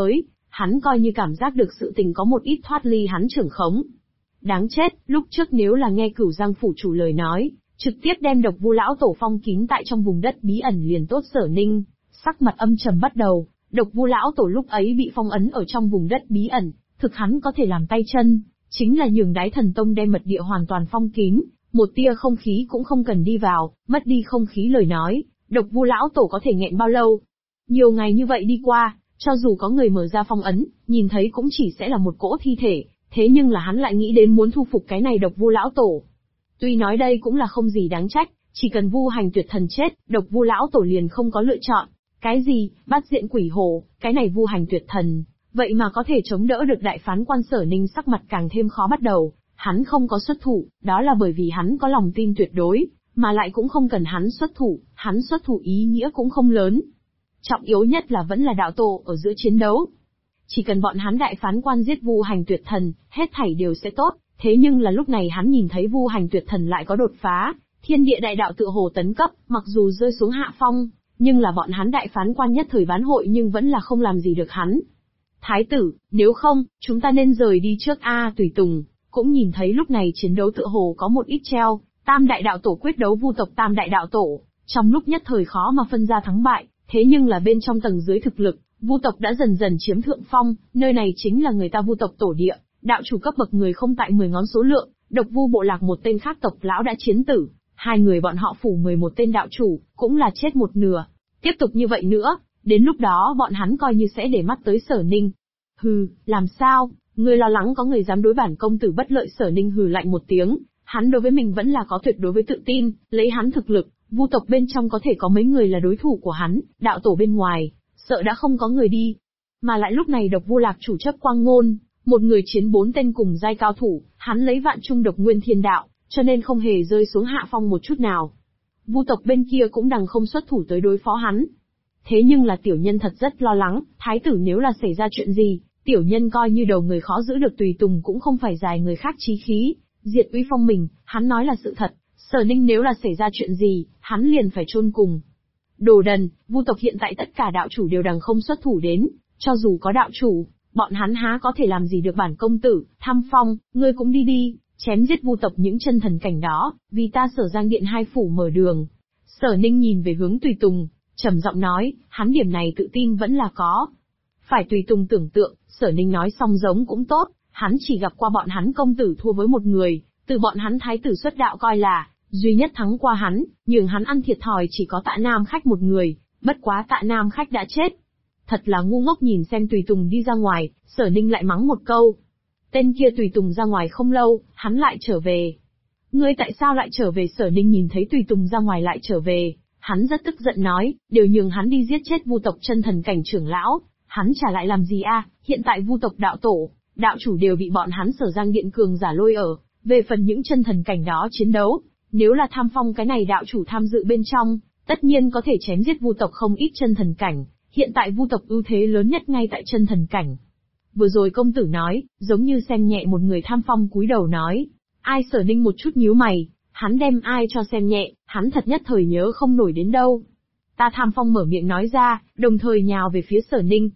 hắn coi như cảm giác được sự tình có một ít thoát ly hắn trưởng khống. Đáng chết, lúc trước nếu là nghe Cửu Giang phủ chủ lời nói, trực tiếp đem Độc Vu lão tổ phong kín tại trong vùng đất bí ẩn liền tốt. Sở Ninh sắc mặt âm trầm bắt đầu, Độc Vu lão tổ lúc ấy bị phong ấn ở trong vùng đất bí ẩn, thực hắn có thể làm tay chân, chính là nhường Đái Thần Tông đem mật địa hoàn toàn phong kín, một tia không khí cũng không cần đi vào, mất đi không khí lời nói, Độc Vu lão tổ có thể nghẹn bao lâu? Nhiều ngày như vậy đi qua, cho dù có người mở ra phong ấn, nhìn thấy cũng chỉ sẽ là một cỗ thi thể, thế nhưng là hắn lại nghĩ đến muốn thu phục cái này Độc Vu lão tổ. Tuy nói đây cũng là không gì đáng trách, chỉ cần Vu Hành Tuyệt Thần chết, Độc Vu lão tổ liền không có lựa chọn. Cái gì, Bát Diện Quỷ Hồ, cái này Vu Hành Tuyệt Thần, vậy mà có thể chống đỡ được đại phán quan. Sở Ninh sắc mặt càng thêm khó bắt đầu, hắn không có xuất thủ, đó là bởi vì hắn có lòng tin tuyệt đối, mà lại cũng không cần hắn xuất thủ ý nghĩa cũng không lớn. Trọng yếu nhất là vẫn là đạo tổ ở giữa chiến đấu. Chỉ cần bọn hắn đại phán quan giết Vu Hành Tuyệt Thần, hết thảy đều sẽ tốt, thế nhưng là lúc này hắn nhìn thấy Vu Hành Tuyệt Thần lại có đột phá, thiên địa đại đạo tựa hồ tấn cấp, mặc dù rơi xuống hạ phong, nhưng là bọn hắn đại phán quan nhất thời bán hội nhưng vẫn là không làm gì được hắn. Thái tử, nếu không, chúng ta nên rời đi trước a. Tùy Tùng cũng nhìn thấy lúc này chiến đấu tựa hồ có một ít treo, Tam đại đạo tổ quyết đấu Vu tộc Tam đại đạo tổ, trong lúc nhất thời khó mà phân ra thắng bại, thế nhưng là bên trong tầng dưới thực lực, Vu tộc đã dần dần chiếm thượng phong, nơi này chính là người ta Vu tộc tổ địa, đạo chủ cấp bậc người không tại 10 ngón số lượng, Độc Vu bộ lạc một tên khác tộc lão đã chiến tử, hai người bọn họ phủ 11 tên đạo chủ, cũng là chết một nửa. Tiếp tục như vậy nữa, đến lúc đó bọn hắn coi như sẽ để mắt tới Sở Ninh. Hừ, làm sao, ngươi lo lắng có người dám đối bản công tử bất lợi? Sở Ninh hừ lạnh một tiếng, hắn đối với mình vẫn là có tuyệt đối với tự tin, lấy hắn thực lực, Vu tộc bên trong có thể có mấy người là đối thủ của hắn, đạo tổ bên ngoài, sợ đã không có người đi. Mà lại lúc này Độc Vu lạc chủ chấp Quang Ngôn, một người chiến 4 tên cùng giai cao thủ, hắn lấy vạn trung độc nguyên thiên đạo, cho nên không hề rơi xuống hạ phong một chút nào. Vu tộc bên kia cũng đằng không xuất thủ tới đối phó hắn. Thế nhưng là tiểu nhân thật rất lo lắng, thái tử nếu là xảy ra chuyện gì, tiểu nhân coi như đầu người khó giữ được. Tùy Tùng cũng không phải dài người khác chí khí, diệt uy phong mình, hắn nói là sự thật, Sở Ninh nếu là xảy ra chuyện gì, hắn liền phải chôn cùng. Đồ đần, Vu tộc hiện tại tất cả đạo chủ đều đằng không xuất thủ đến, cho dù có đạo chủ, bọn hắn há có thể làm gì được bản công tử. Tham Phong, ngươi cũng đi đi, chém giết Vu tộc những chân thần cảnh đó, vì ta Sở Giang Điện hai phủ mở đường. Sở Ninh nhìn về hướng Tùy Tùng, trầm giọng nói, hắn điểm này tự tin vẫn là có. Phải. Tùy Tùng tưởng tượng, Sở Ninh nói xong giống cũng tốt, hắn chỉ gặp qua bọn hắn công tử thua với một người, từ bọn hắn thái tử xuất đạo coi là duy nhất thắng qua hắn, nhường hắn ăn thiệt thòi chỉ có Tạ Nam Khách một người, bất quá Tạ Nam Khách đã chết. Thật là ngu ngốc. Nhìn xem Tùy Tùng đi ra ngoài, Sở Ninh lại mắng một câu. Tên kia Tùy Tùng ra ngoài không lâu, hắn lại trở về. Ngươi tại sao lại trở về? Sở Ninh nhìn thấy Tùy Tùng ra ngoài lại trở về, hắn rất tức giận nói, đều nhường hắn đi giết chết Vu tộc chân thần cảnh trưởng lão, hắn trả lại làm gì a? Hiện tại Vu tộc đạo tổ, đạo chủ đều bị bọn hắn Sở Giang Điện cường giả lôi ở, về phần những chân thần cảnh đó chiến đấu, nếu là Tham Phong cái này đạo chủ tham dự bên trong, tất nhiên có thể chém giết Vu tộc không ít chân thần cảnh, hiện tại Vu tộc ưu thế lớn nhất ngay tại chân thần cảnh. Vừa rồi công tử nói, giống như xem nhẹ một người. Tham Phong cúi đầu nói, ai? Sở Ninh một chút nhíu mày, hắn đem ai cho xem nhẹ, hắn thật nhất thời nhớ không nổi đến đâu. Ta. Tham Phong mở miệng nói ra, đồng thời nhào về phía Sở Ninh.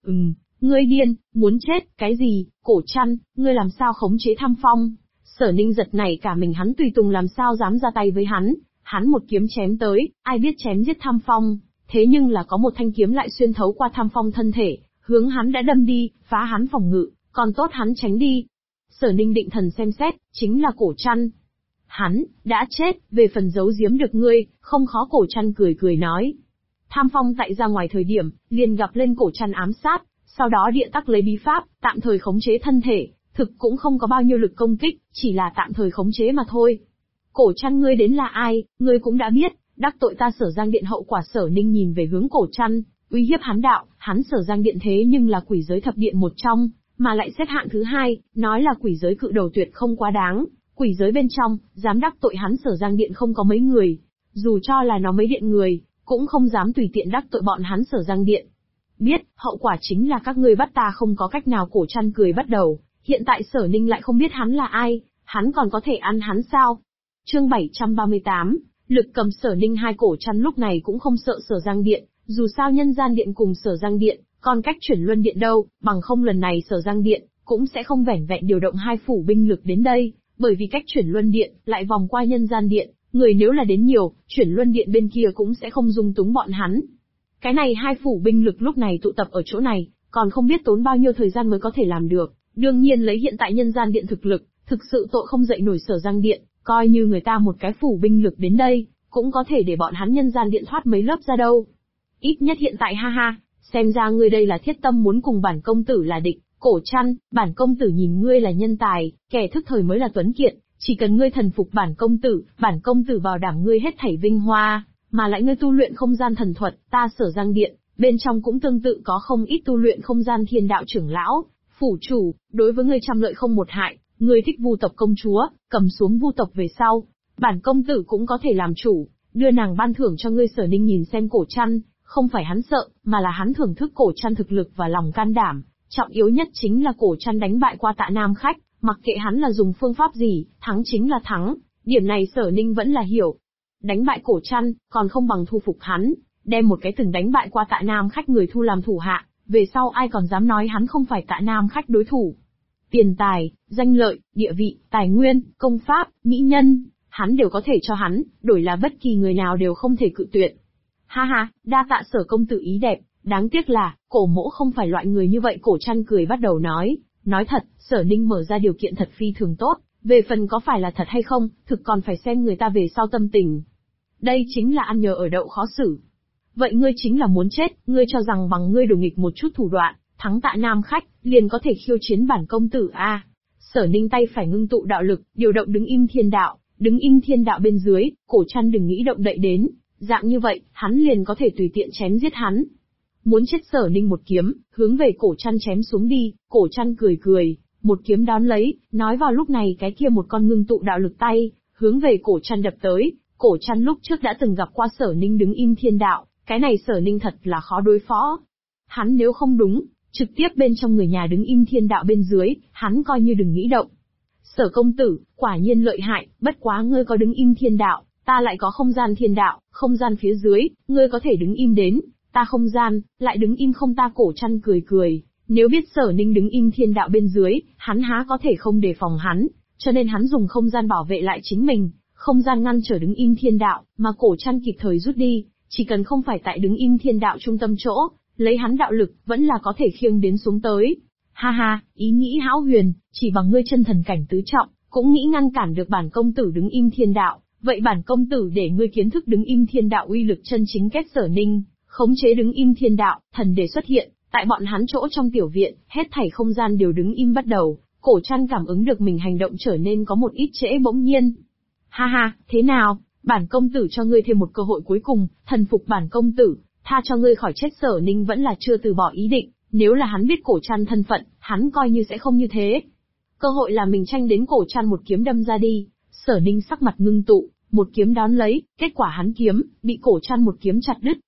Ngươi điên, muốn chết, cái gì? Cổ Trăn, ngươi làm sao khống chế Tham Phong? Sở Ninh giật nảy cả mình, hắn Tùy Tùng làm sao dám ra tay với hắn một kiếm chém tới, ai biết chém giết Tham Phong, thế nhưng là có một thanh kiếm lại xuyên thấu qua Tham Phong thân thể, hướng hắn đã đâm đi, phá hắn phòng ngự, còn tốt hắn tránh đi. Sở Ninh định thần xem xét, chính là Cổ Trăn. Hắn đã chết, về phần giấu giếm được ngươi, không khó. Cổ Trăn cười cười nói. Tham Phong tại ra ngoài thời điểm, liền gặp lên Cổ Trăn ám sát, sau đó địa tắc lấy bí pháp, tạm thời khống chế thân thể, thực cũng không có bao nhiêu lực công kích, chỉ là tạm thời khống chế mà thôi. Cổ Trăn, ngươi đến là ai? Ngươi cũng đã biết, đắc tội ta Sở Giang Điện hậu quả. Sở Ninh nhìn về hướng Cổ Trăn, uy hiếp hắn đạo, hắn Sở Giang Điện thế nhưng là quỷ giới thập điện một trong, mà lại xếp hạng thứ 2, nói là quỷ giới cự đầu tuyệt không quá đáng, quỷ giới bên trong, dám đắc tội hắn Sở Giang Điện không có mấy người, dù cho là nó mấy điện người, cũng không dám tùy tiện đắc tội bọn hắn Sở Giang Điện. Biết, hậu quả chính là các ngươi bắt ta không có cách nào. Cổ Trăn cười bắt đầu, hiện tại Sở Ninh lại không biết hắn là ai, hắn còn có thể ăn hắn sao? Chương 738, lực cầm Sở Ninh. Hai. Cổ Trăn lúc này cũng không sợ Sở Giang Điện, dù sao Nhân Gian Điện cùng Sở Giang Điện, Còn cách chuyển luân điện đâu, bằng không lần này Sở Giang Điện cũng sẽ không vẻn vẹn điều động 2 phủ binh lực đến đây, bởi vì cách chuyển luân điện lại vòng qua nhân gian điện, người nếu là đến nhiều, chuyển luân điện bên kia cũng sẽ không dung túng bọn hắn. Cái này 2 phủ binh lực lúc này tụ tập ở chỗ này, còn không biết tốn bao nhiêu thời gian mới có thể làm được. Đương nhiên lấy hiện tại nhân gian điện thực lực, thực sự tội không dậy nổi Sở Giang Điện, coi như người ta một cái phủ binh lực đến đây, cũng có thể để bọn hắn nhân gian điện thoát mấy lớp ra đâu. Ít nhất hiện tại ha ha, xem ra ngươi đây là thiết tâm muốn cùng bản công tử là địch. Cổ Trăn, bản công tử nhìn ngươi là nhân tài, kẻ thức thời mới là tuấn kiệt, chỉ cần ngươi thần phục bản công tử bảo đảm ngươi hết thảy vinh hoa, mà lại ngươi tu luyện không gian thần thuật, ta Sở Giang Điện, bên trong cũng tương tự có không ít tu luyện không gian thiên đạo trưởng lão, phủ chủ, đối với ngươi trăm lợi không một hại, ngươi thích vu tộc công chúa, cầm xuống vu tộc về sau, bản công tử cũng có thể làm chủ, đưa nàng ban thưởng cho ngươi. Sở Ninh nhìn xem Cổ Trăn, không phải hắn sợ, mà là hắn thưởng thức Cổ Trăn thực lực và lòng can đảm. Trọng yếu nhất chính là Cổ Trăn đánh bại qua Tạ Nam Khách, mặc kệ hắn là dùng phương pháp gì, thắng chính là thắng, điểm này Sở Ninh vẫn là hiểu. Đánh bại Cổ Trăn, còn không bằng thu phục hắn, đem một cái từng đánh bại qua Tạ Nam Khách người thu làm thủ hạ, về sau ai còn dám nói hắn không phải Tạ Nam Khách đối thủ. Tiền tài, danh lợi, địa vị, tài nguyên, công pháp, mỹ nhân, hắn đều có thể cho hắn, đổi là bất kỳ người nào đều không thể cự tuyệt. Ha ha, đa tạ Sở công tử ý đẹp. Đáng tiếc là, cổ mỗ không phải loại người như vậy. Cổ Trăn cười bắt đầu nói thật, Sở Ninh mở ra điều kiện thật phi thường tốt, về phần có phải là thật hay không, thực còn phải xem người ta về sau tâm tình. Đây chính là ăn nhờ ở đậu khó xử. Vậy ngươi chính là muốn chết, ngươi cho rằng bằng ngươi đổ nghịch một chút thủ đoạn, thắng Tạ Nam Khách, liền có thể khiêu chiến bản công tử a? Sở Ninh tay phải ngưng tụ đạo lực, điều động đứng im thiên đạo bên dưới, Cổ Trăn đừng nghĩ động đậy đến, dạng như vậy, hắn liền có thể tùy tiện chém giết hắn. Muốn chết. Sở Ninh một kiếm, hướng về Cổ Trăn chém xuống đi. Cổ Trăn cười, một kiếm đón lấy, nói vào lúc này cái kia một con ngưng tụ đạo lực tay, hướng về Cổ Trăn đập tới. Cổ Trăn lúc trước đã từng gặp qua Sở Ninh đứng im thiên đạo, cái này Sở Ninh thật là khó đối phó. Hắn nếu không đúng, trực tiếp bên trong người nhà đứng im thiên đạo bên dưới, hắn coi như đừng nghĩ động. Sở công tử, quả nhiên lợi hại, bất quá ngươi có đứng im thiên đạo, ta lại có không gian thiên đạo, không gian phía dưới, ngươi có thể đứng im đến. Ta không gian, lại đứng im không ta. Cổ Trăn cười, nếu biết Sở Ninh đứng im thiên đạo bên dưới, hắn há có thể không đề phòng hắn, cho nên hắn dùng không gian bảo vệ lại chính mình, không gian ngăn trở đứng im thiên đạo, mà Cổ Trăn kịp thời rút đi, chỉ cần không phải tại đứng im thiên đạo trung tâm chỗ, lấy hắn đạo lực, vẫn là có thể khiêng đến xuống tới. Ha ha, ý nghĩ hão huyền, chỉ bằng ngươi chân thần cảnh tứ trọng, cũng nghĩ ngăn cản được bản công tử đứng im thiên đạo, vậy bản công tử để ngươi kiến thức đứng im thiên đạo uy lực chân chính. Kết. Sở Ninh khống chế đứng im thiên đạo, thần đề xuất hiện, tại bọn hắn chỗ trong tiểu viện, hết thảy không gian đều đứng im bắt đầu. Cổ Trăn cảm ứng được mình hành động trở nên có một ít trễ bỗng nhiên. Ha ha, thế nào, bản công tử cho ngươi thêm một cơ hội cuối cùng, thần phục bản công tử, tha cho ngươi khỏi chết. Sở Ninh vẫn là chưa từ bỏ ý định, nếu là hắn biết Cổ Trăn thân phận, hắn coi như sẽ không như thế. Cơ hội là mình tranh đến. Cổ Trăn một kiếm đâm ra đi, Sở Ninh sắc mặt ngưng tụ, một kiếm đón lấy, kết quả hắn kiếm, bị Cổ Trăn một kiếm chặt đứt.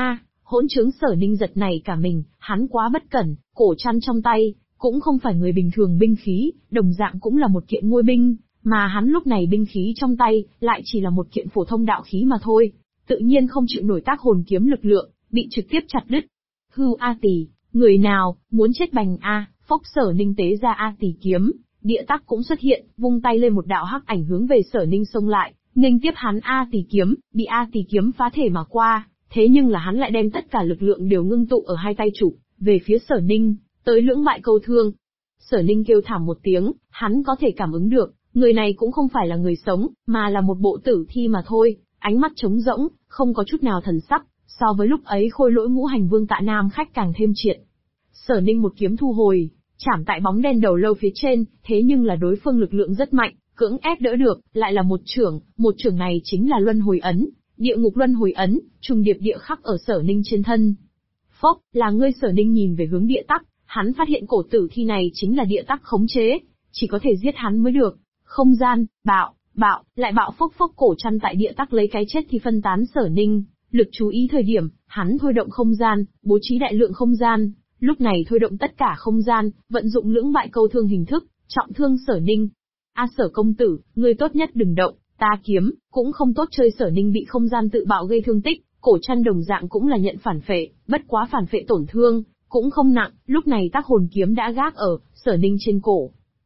Hỗn trướng. Sở Ninh giật nảy cả mình, hắn quá bất cẩn, Cổ Trăn trong tay, cũng không phải người bình thường binh khí, đồng dạng cũng là một kiện ngôi binh, mà hắn lúc này binh khí trong tay, lại chỉ là một kiện phổ thông đạo khí mà thôi, tự nhiên không chịu nổi tác hồn kiếm lực lượng, bị trực tiếp chặt đứt. Hưu A Tỳ, người nào, muốn chết bành a? Phốc. Sở Ninh tế ra A Tỳ kiếm, địa tắc cũng xuất hiện, vung tay lên một đạo hắc ảnh hướng về Sở Ninh xông lại, nghênh tiếp hắn. A Tỳ kiếm, bị A Tỳ kiếm phá thể mà qua. Thế nhưng là hắn lại đem tất cả lực lượng đều ngưng tụ ở hai tay chụp về phía Sở Ninh, tới lưỡng bại câu thương. Sở Ninh kêu thảm một tiếng, hắn có thể cảm ứng được, người này cũng không phải là người sống, mà là một bộ tử thi mà thôi, ánh mắt trống rỗng, không có chút nào thần sắc, so với lúc ấy Khôi Lỗi Ngũ Hành Vương Tạ Nam Khách càng thêm triệt. Sở Ninh một kiếm thu hồi, chạm tại bóng đen đầu lâu phía trên, thế nhưng là đối phương lực lượng rất mạnh, cưỡng ép đỡ được, lại là một chưởng này chính là Luân Hồi Ấn. Địa ngục luân hồi ấn, trùng điệp địa khắc ở Sở Ninh trên thân. Phốc, là ngươi. Sở Ninh nhìn về hướng địa tắc, hắn phát hiện cổ tử thi này chính là địa tắc khống chế, chỉ có thể giết hắn mới được. Không gian, bạo, lại bạo. Phốc. Cổ Trăn tại địa tắc lấy cái chết thì phân tán Sở Ninh, lực chú ý thời điểm, hắn thôi động không gian, bố trí đại lượng không gian, lúc này thôi động tất cả không gian, vận dụng lưỡng bại câu thương hình thức, trọng thương Sở Ninh. Sở công tử, ngươi tốt nhất đừng động. Ta kiếm, cũng không tốt chơi. Sở Ninh bị không gian tự bạo gây thương tích, Cổ Trăn đồng dạng cũng là nhận phản phệ, bất quá phản phệ tổn thương, cũng không nặng, lúc này tác hồn kiếm đã gác ở Sở Ninh trên cổ.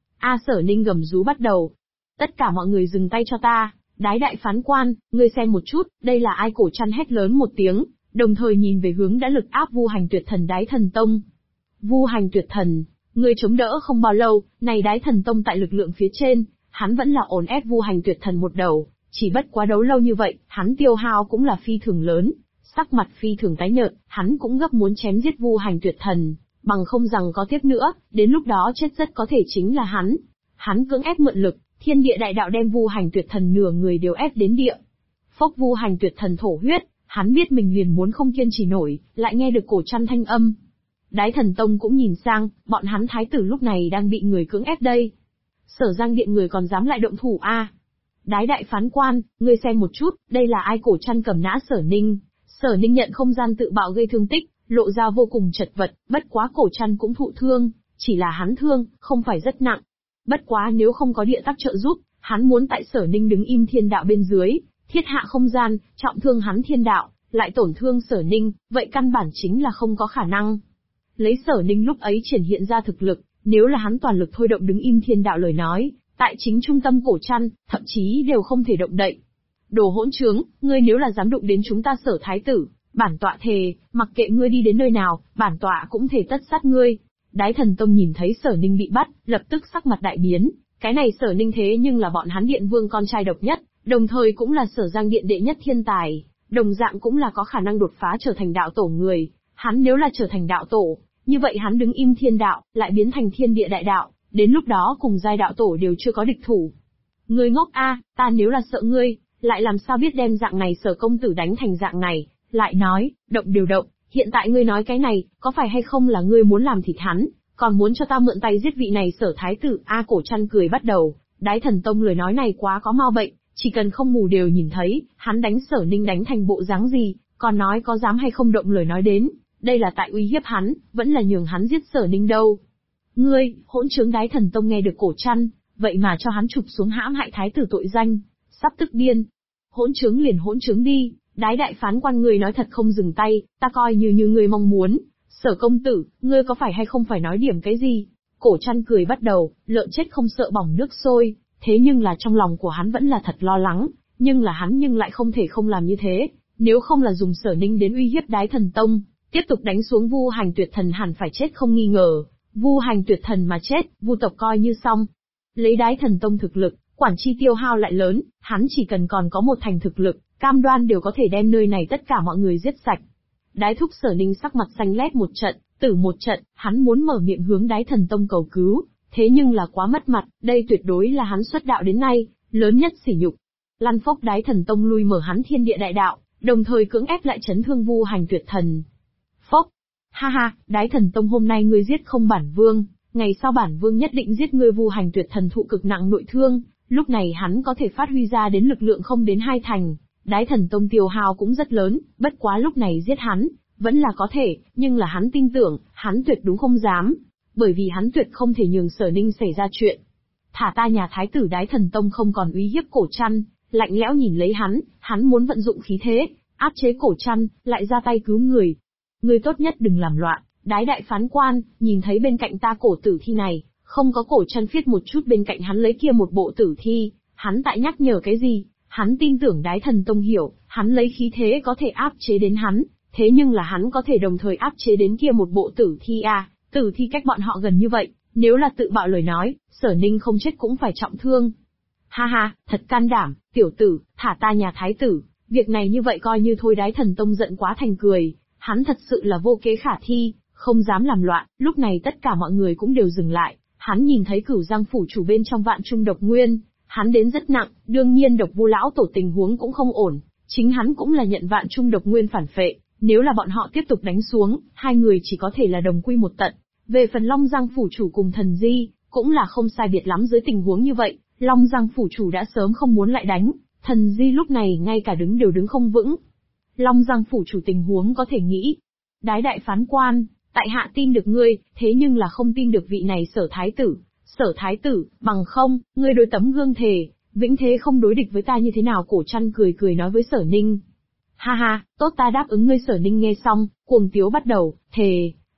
Sở Ninh gầm rú bắt đầu. Tất cả mọi người dừng tay cho ta, Đái đại phán quan, ngươi xem một chút, đây là ai? Cổ Trăn hét lớn một tiếng, đồng thời nhìn về hướng đã lực áp Vu Hành Tuyệt Thần Đái Thần Tông. Vu Hành Tuyệt Thần, ngươi chống đỡ không bao lâu, này Đái Thần Tông tại lực lượng phía trên, hắn vẫn là ổn ép Vu Hành Tuyệt Thần một đầu, chỉ bất quá đấu lâu như vậy, hắn tiêu hao cũng là phi thường lớn. Sắc mặt phi thường tái nhợt, hắn cũng gấp muốn chém giết Vu Hành Tuyệt Thần, bằng không rằng có tiếp nữa, đến lúc đó chết rất có thể chính là hắn. Hắn cưỡng ép mượn lực, thiên địa đại đạo đem Vu Hành Tuyệt Thần nửa người đều ép đến địa. Phốc, Vu Hành Tuyệt Thần thổ huyết, hắn biết mình liền muốn không kiên trì nổi, lại nghe được Cổ Trăn thanh âm. Đái Thần Tông cũng nhìn sang, bọn hắn thái tử lúc này đang bị người cưỡng ép đây. Sở Giang Điện người còn dám lại động thủ a? Đái đại phán quan, ngươi xem một chút, đây là ai? Cổ Trăn cầm nã Sở Ninh. Sở Ninh nhận không gian tự bạo gây thương tích, lộ ra vô cùng chật vật, bất quá Cổ Trăn cũng thụ thương, chỉ là hắn thương, không phải rất nặng. Bất quá nếu không có địa tắc trợ giúp, hắn muốn tại Sở Ninh đứng im thiên đạo bên dưới, thiết hạ không gian, trọng thương hắn thiên đạo, lại tổn thương Sở Ninh, vậy căn bản chính là không có khả năng. Lấy Sở Ninh lúc ấy triển hiện ra thực lực, nếu là hắn toàn lực thôi động đứng im thiên đạo lời nói, tại chính trung tâm Cổ Trăn, thậm chí đều không thể động đậy. Đồ hỗn trướng, ngươi nếu là dám đụng đến chúng ta Sở thái tử, bản tọa thề, mặc kệ ngươi đi đến nơi nào, bản tọa cũng thể tất sát ngươi. Đái Thần Tông nhìn thấy Sở Ninh bị bắt, lập tức sắc mặt đại biến, cái này Sở Ninh thế nhưng là bọn hắn Điện Vương con trai độc nhất, đồng thời cũng là Sở Giang Điện đệ nhất thiên tài, đồng dạng cũng là có khả năng đột phá trở thành đạo tổ người, hắn nếu là trở thành đạo tổ, như vậy hắn đứng im thiên đạo, lại biến thành thiên địa đại đạo, đến lúc đó cùng giai đạo tổ đều chưa có địch thủ. Ngươi ngốc a, ta nếu là sợ ngươi, lại làm sao biết đem dạng này Sở công tử đánh thành dạng này, lại nói, động điều động, hiện tại ngươi nói cái này, có phải hay không là ngươi muốn làm thịt hắn, còn muốn cho ta mượn tay giết vị này Sở thái tử? Cổ Trăn cười bắt đầu, Đái Thần Tông lời nói này quá có mau bệnh, chỉ cần không mù đều nhìn thấy, hắn đánh Sở Ninh đánh thành bộ dáng gì, còn nói có dám hay không động lời nói đến, đây là tại uy hiếp hắn, vẫn là nhường hắn giết Sở Ninh đâu. Ngươi, hỗn trướng! Đái Thần Tông nghe được Cổ Trăn, vậy mà cho hắn chụp xuống hãm hại thái tử tội danh, sắp tức điên. Hỗn trướng liền hỗn trướng đi, Đái đại phán quan, ngươi nói thật không dừng tay, ta coi như ngươi mong muốn. Sở công tử, ngươi có phải hay không phải nói điểm cái gì? Cổ Trăn cười bắt đầu, lợn chết không sợ bỏng nước sôi, thế nhưng là trong lòng của hắn vẫn là thật lo lắng, nhưng là hắn lại không thể không làm như thế, nếu không là dùng Sở Ninh đến uy hiếp Đái Thần Tông, tiếp tục đánh xuống Vu Hành Tuyệt Thần hẳn phải chết không nghi ngờ, Vu Hành Tuyệt Thần mà chết, Vu tộc coi như xong. Lấy Đái Thần Tông thực lực, quản chi tiêu hao lại lớn, hắn chỉ cần còn có một thành thực lực, cam đoan đều có thể đem nơi này tất cả mọi người giết sạch. Đái thúc Sở Ninh sắc mặt xanh lét một trận, tử một trận, hắn muốn mở miệng hướng Đái Thần Tông cầu cứu, thế nhưng là quá mất mặt, đây tuyệt đối là hắn xuất đạo đến nay, lớn nhất sỉ nhục. Lăn phốc, Đái Thần Tông lui mở hắn thiên địa đại đạo, đồng thời cưỡng ép lại chấn thương Vu Hành Tuyệt Thần. Phốc, ha ha, Đái Thần Tông hôm nay ngươi giết không bản vương, ngày sau bản vương nhất định giết ngươi. Vu Hành Tuyệt Thần thụ cực nặng nội thương, lúc này hắn có thể phát huy ra đến lực lượng không đến 2 thành. Đái Thần Tông tiêu hao cũng rất lớn, bất quá lúc này giết hắn, vẫn là có thể, nhưng là hắn tin tưởng, hắn tuyệt đúng không dám, bởi vì hắn tuyệt không thể nhường Sở Ninh xảy ra chuyện. Thả ta nhà thái tử! Đái Thần Tông không còn uy hiếp Cổ Trăn, lạnh lẽo nhìn lấy hắn muốn vận dụng khí thế, áp chế Cổ Trăn, lại ra tay cứu người. Ngươi tốt nhất đừng làm loạn, Đái đại phán quan, nhìn thấy bên cạnh ta cổ tử thi này, không có Cổ Trăn phiết một chút bên cạnh hắn lấy kia một bộ tử thi, hắn tại nhắc nhở cái gì? Hắn tin tưởng Đái Thần Tông hiểu, hắn lấy khí thế có thể áp chế đến hắn, thế nhưng là hắn có thể đồng thời áp chế đến kia một bộ tử thi à? Tử thi cách bọn họ gần như vậy, nếu là tự bạo lời nói, Sở Ninh không chết cũng phải trọng thương. Ha ha, thật can đảm, tiểu tử, thả ta nhà thái tử, việc này như vậy coi như thôi. Đái Thần Tông giận quá thành cười, hắn thật sự là vô kế khả thi, không dám làm loạn. Lúc này tất cả mọi người cũng đều dừng lại, hắn nhìn thấy Cửu Giang phủ chủ bên trong Vạn Trung độc nguyên, hắn đến rất nặng, đương nhiên Độc Vu lão tổ tình huống cũng không ổn, chính hắn cũng là nhận Vạn Trung độc nguyên phản phệ, nếu là bọn họ tiếp tục đánh xuống, hai người chỉ có thể là đồng quy một tận. Về phần Long Giang phủ chủ cùng Thần Di, cũng là không sai biệt lắm. Dưới tình huống như vậy, Long Giang phủ chủ đã sớm không muốn lại đánh, Thần Di lúc này ngay cả đứng đều đứng không vững. Long Giang phủ chủ tình huống có thể nghĩ. Đái đại phán quan, tại hạ tin được ngươi, thế nhưng là không tin được vị này Sở thái tử. Sở thái tử, bằng không, ngươi đối tấm gương thề, vĩnh thế không đối địch với ta như thế nào? Cổ Trăn cười cười nói với Sở Ninh. Ha ha, tốt, ta đáp ứng ngươi. Sở Ninh nghe xong, cuồng tiếu bắt đầu, thề.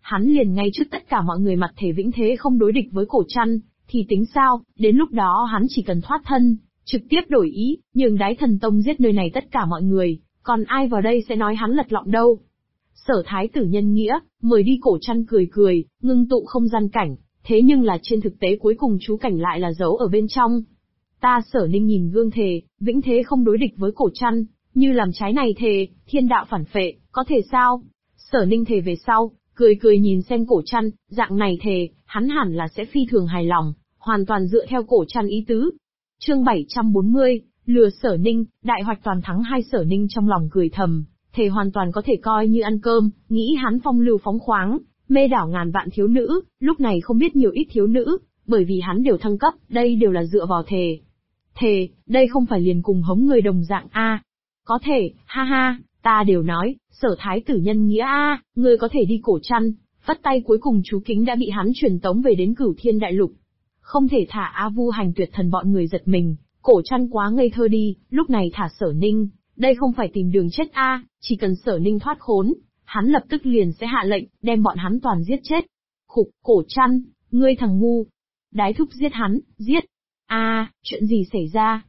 hắn liền ngay trước tất cả mọi người mặt thể vĩnh thế không đối địch với Cổ Trăn, thì tính sao, đến lúc đó hắn chỉ cần thoát thân, trực tiếp đổi ý, nhường Đái Thần Tông giết nơi này tất cả mọi người, còn ai vào đây sẽ nói hắn lật lọng đâu. Sở thái tử nhân nghĩa, mời đi. Cổ Trăn cười cười, ngưng tụ không gian cảnh, thế nhưng là trên thực tế cuối cùng chú cảnh lại là giấu ở bên trong. Ta Sở Ninh nhìn gương thề, vĩnh thế không đối địch với Cổ Trăn, như làm trái này thề, thiên đạo phản phệ, có thể sao? Sở Ninh thề về sau, cười cười nhìn xem Cổ Trăn, dạng này thề, hắn hẳn là sẽ phi thường hài lòng, hoàn toàn dựa theo Cổ Trăn ý tứ. Chương 740, lừa Sở Ninh, đại hoạch toàn thắng. Hai Sở Ninh trong lòng cười thầm, thề hoàn toàn có thể coi như ăn cơm, nghĩ hắn phong lưu phóng khoáng, mê đảo ngàn vạn thiếu nữ, lúc này không biết nhiều ít thiếu nữ, bởi vì hắn đều thăng cấp, đây đều là dựa vào thề. Thề, đây không phải liền cùng hống người đồng dạng a? Có thể, ha ha, ta đều nói, Sở thái tử nhân nghĩa a, ngươi có thể đi. Cổ Trăn, vất tay cuối cùng chú kính đã bị hắn truyền tống về đến Cửu Thiên Đại Lục. Không thể thả A Vu Hành Tuyệt Thần bọn người giật mình, Cổ Trăn quá ngây thơ đi, lúc này thả Sở Ninh, đây không phải tìm đường chết a, chỉ cần Sở Ninh thoát khốn, hắn lập tức liền sẽ hạ lệnh, đem bọn hắn toàn giết chết. Khục, Cổ Trăn, ngươi thằng ngu. Đái thúc giết hắn, giết. Chuyện gì xảy ra,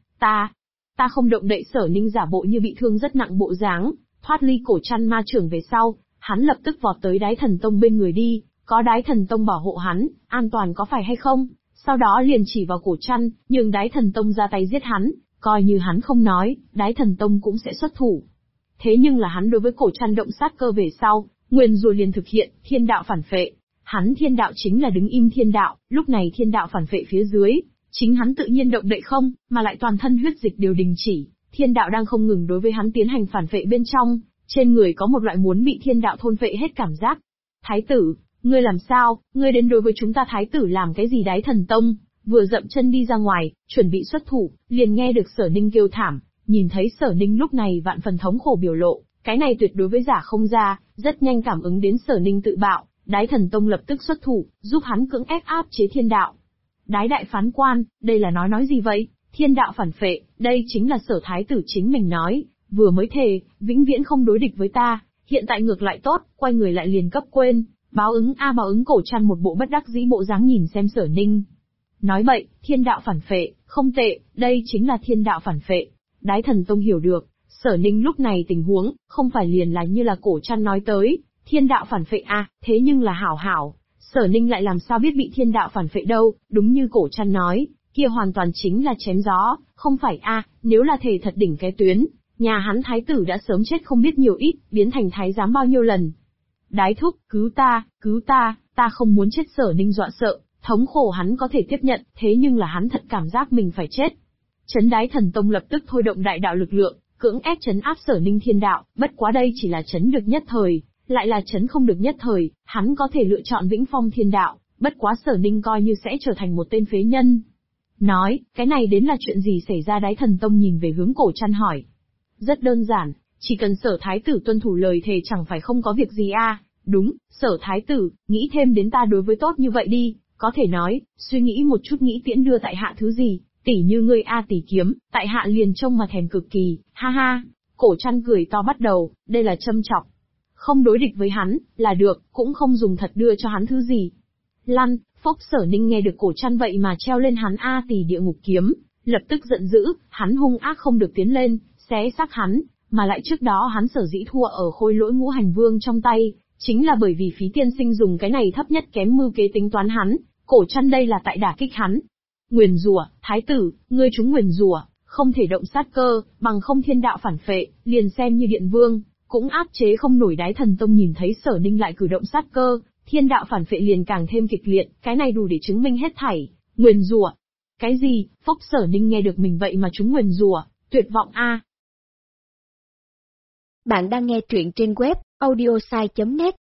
ta không động đậy. Sở Ninh giả bộ như bị thương rất nặng bộ dáng, thoát ly Cổ Trăn ma trưởng về sau, hắn lập tức vọt tới Đái Thần Tông bên người đi, có Đái Thần Tông bảo hộ hắn, an toàn có phải hay không? Sau đó liền chỉ vào Cổ Trăn, nhường Đái Thần Tông ra tay giết hắn, coi như hắn không nói, Đái Thần Tông cũng sẽ xuất thủ. Thế nhưng là hắn đối với Cổ Trăn động sát cơ về sau, nguyền rủa liền thực hiện, thiên đạo phản phệ. Hắn thiên đạo chính là đứng im thiên đạo, lúc này thiên đạo phản phệ phía dưới, chính hắn tự nhiên động đậy không, mà lại toàn thân huyết dịch đều đình chỉ, thiên đạo đang không ngừng đối với hắn tiến hành phản phệ bên trong, trên người có một loại muốn bị thiên đạo thôn phệ hết cảm giác. Thái tử, ngươi làm sao, ngươi đến đối với chúng ta thái tử làm cái gì? Đái Thần Tông vừa dậm chân đi ra ngoài, chuẩn bị xuất thủ, liền nghe được Sở Ninh kêu thảm, nhìn thấy Sở Ninh lúc này vạn phần thống khổ biểu lộ, cái này tuyệt đối với giả không ra, rất nhanh cảm ứng đến Sở Ninh tự bạo, Đái Thần Tông lập tức xuất thủ, giúp hắn cưỡng ép áp chế thiên đạo. Đái đại phán quan, đây là nói gì vậy? Thiên đạo phản phệ, đây chính là Sở thái tử chính mình nói, vừa mới thề, vĩnh viễn không đối địch với ta, hiện tại ngược lại tốt, quay người lại liền cấp quên. Báo ứng a báo ứng. Cổ Trăn một bộ bất đắc dĩ bộ dáng nhìn xem Sở Ninh. Nói bậy, thiên đạo phản phệ, không tệ, đây chính là thiên đạo phản phệ. Đái Thần Tông hiểu được, Sở Ninh lúc này tình huống, không phải liền là như là Cổ Trăn nói tới, thiên đạo phản phệ thế nhưng là hảo, Sở Ninh lại làm sao biết bị thiên đạo phản phệ đâu, đúng như Cổ Trăn nói, kia hoàn toàn chính là chém gió, không phải nếu là thể thật đỉnh cái tuyến, nhà hắn thái tử đã sớm chết không biết nhiều ít, biến thành thái giám bao nhiêu lần. Đái thúc, cứu ta, ta không muốn chết. Sở Ninh dọa sợ, thống khổ hắn có thể tiếp nhận, thế nhưng là hắn thật cảm giác mình phải chết. Trấn Đái Thần Tông lập tức thôi động đại đạo lực lượng, cưỡng ép trấn áp Sở Ninh thiên đạo, bất quá đây chỉ là trấn được nhất thời, lại là trấn không được nhất thời, hắn có thể lựa chọn vĩnh phong thiên đạo, bất quá Sở Ninh coi như sẽ trở thành một tên phế nhân. Nói, cái này đến là chuyện gì xảy ra? Đái Thần Tông nhìn về hướng Cổ Trăn hỏi. Rất đơn giản, chỉ cần Sở thái tử tuân thủ lời thề chẳng phải không có việc gì Đúng, Sở thái tử, nghĩ thêm đến ta đối với tốt như vậy đi, có thể nói, suy nghĩ một chút nghĩ tiễn đưa tại hạ thứ gì, tỷ như ngươi tỷ kiếm, tại hạ liền trông mà thèm cực kỳ, ha ha. Cổ Trăn cười to bắt đầu, đây là châm chọc. Không đối địch với hắn, là được, cũng không dùng thật đưa cho hắn thứ gì. Lăn, phốc. Sở Ninh nghe được Cổ Trăn vậy mà treo lên hắn tỷ địa ngục kiếm, lập tức giận dữ, hắn hung ác không được tiến lên, xé xác hắn, mà lại trước đó hắn sở dĩ thua ở Khôi Lỗi Ngũ Hành Vương trong tay, chính là bởi vì Phí tiên sinh dùng cái này thấp nhất kém mưu kế tính toán hắn, Cổ Trăn đây là tại đả kích hắn. Nguyền rủa, thái tử, ngươi chúng nguyền rủa, không thể động sát cơ, bằng không thiên đạo phản phệ, liền xem như Điện Vương, cũng áp chế không nổi. Đái Thần Tông nhìn thấy Sở Ninh lại cử động sát cơ, thiên đạo phản phệ liền càng thêm kịch liệt, cái này đủ để chứng minh hết thảy. Nguyền rủa? Cái gì? Phốc. Sở Ninh nghe được mình vậy mà chúng nguyền rủa, tuyệt vọng Bạn đang nghe truyện trên web audiosai.net